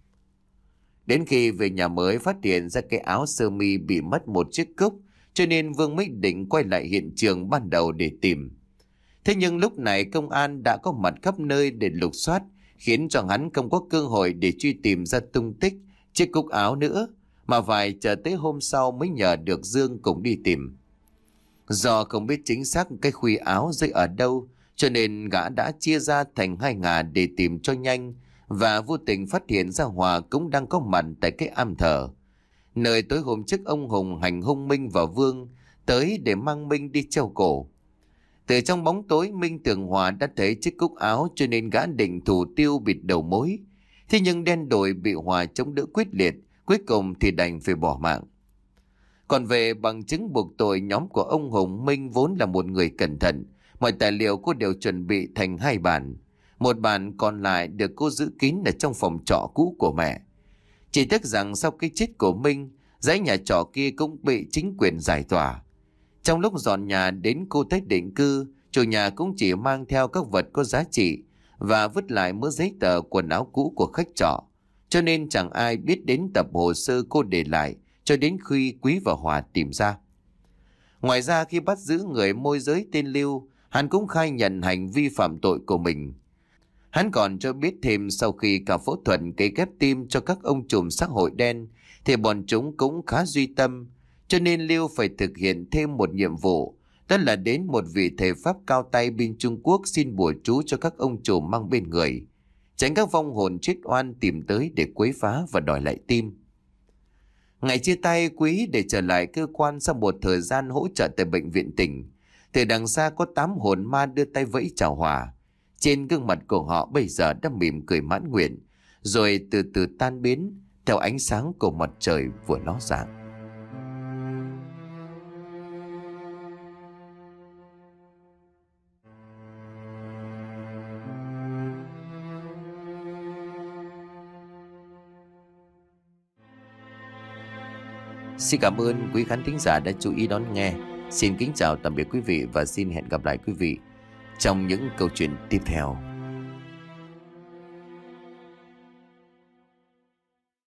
Đến khi về nhà mới phát hiện ra cái áo sơ mi bị mất một chiếc cúc, cho nên Vương mới định quay lại hiện trường ban đầu để tìm. Thế nhưng lúc này công an đã có mặt khắp nơi để lục soát, khiến cho hắn không có cơ hội để truy tìm ra tung tích chiếc cúc áo nữa, mà phải chờ tới hôm sau mới nhờ được Dương cùng đi tìm. Do không biết chính xác cái khuy áo rơi ở đâu, cho nên gã đã chia ra thành hai ngả để tìm cho nhanh, và vô tình phát hiện ra Hòa cũng đang có mặt tại cái am thờ, nơi tối hôm trước ông Hùng hành hung Minh và Vương tới để mang Minh đi treo cổ. Từ trong bóng tối, Minh tưởng Hòa đã thấy chiếc cúc áo, cho nên gã định thủ tiêu bịt đầu mối. Thế nhưng đen đổi bị Hòa chống đỡ quyết liệt, cuối cùng thì đành phải bỏ mạng. Còn về bằng chứng buộc tội nhóm của ông Hùng, Minh vốn là một người cẩn thận, mọi tài liệu cô đều chuẩn bị thành hai bản. Một bản còn lại được cô giữ kín ở trong phòng trọ cũ của mẹ. Chỉ tiếc rằng sau cái chết của Minh, dãy nhà trọ kia cũng bị chính quyền giải tỏa. Trong lúc dọn nhà đến khu tái định cư, chủ nhà cũng chỉ mang theo các vật có giá trị và vứt lại mớ giấy tờ quần áo cũ của khách trọ, cho nên chẳng ai biết đến tập hồ sơ cô để lại cho đến khi Quý và Hòa tìm ra. Ngoài ra, khi bắt giữ người môi giới tên Lưu, hắn cũng khai nhận hành vi phạm tội của mình. Hắn còn cho biết thêm sau khi cả phẫu thuật cấy ghép tim cho các ông trùm xã hội đen thì bọn chúng cũng khá duy tâm, cho nên Lưu phải thực hiện thêm một nhiệm vụ, đó là đến một vị thầy pháp cao tay bên Trung Quốc xin bùa chú cho các ông trùm mang bên người, tránh các vong hồn chết oan tìm tới để quấy phá và đòi lại tim. Ngày chia tay Quý để trở lại cơ quan sau một thời gian hỗ trợ tại bệnh viện tỉnh, từ đằng xa có tám hồn ma đưa tay vẫy chào Hòa. Trên gương mặt của họ bây giờ đã mỉm cười mãn nguyện, rồi từ từ tan biến theo ánh sáng của mặt trời vừa ló dạng. Xin cảm ơn quý khán thính giả đã chú ý đón nghe. Xin kính chào tạm biệt quý vị và xin hẹn gặp lại quý vị trong những câu chuyện tiếp theo.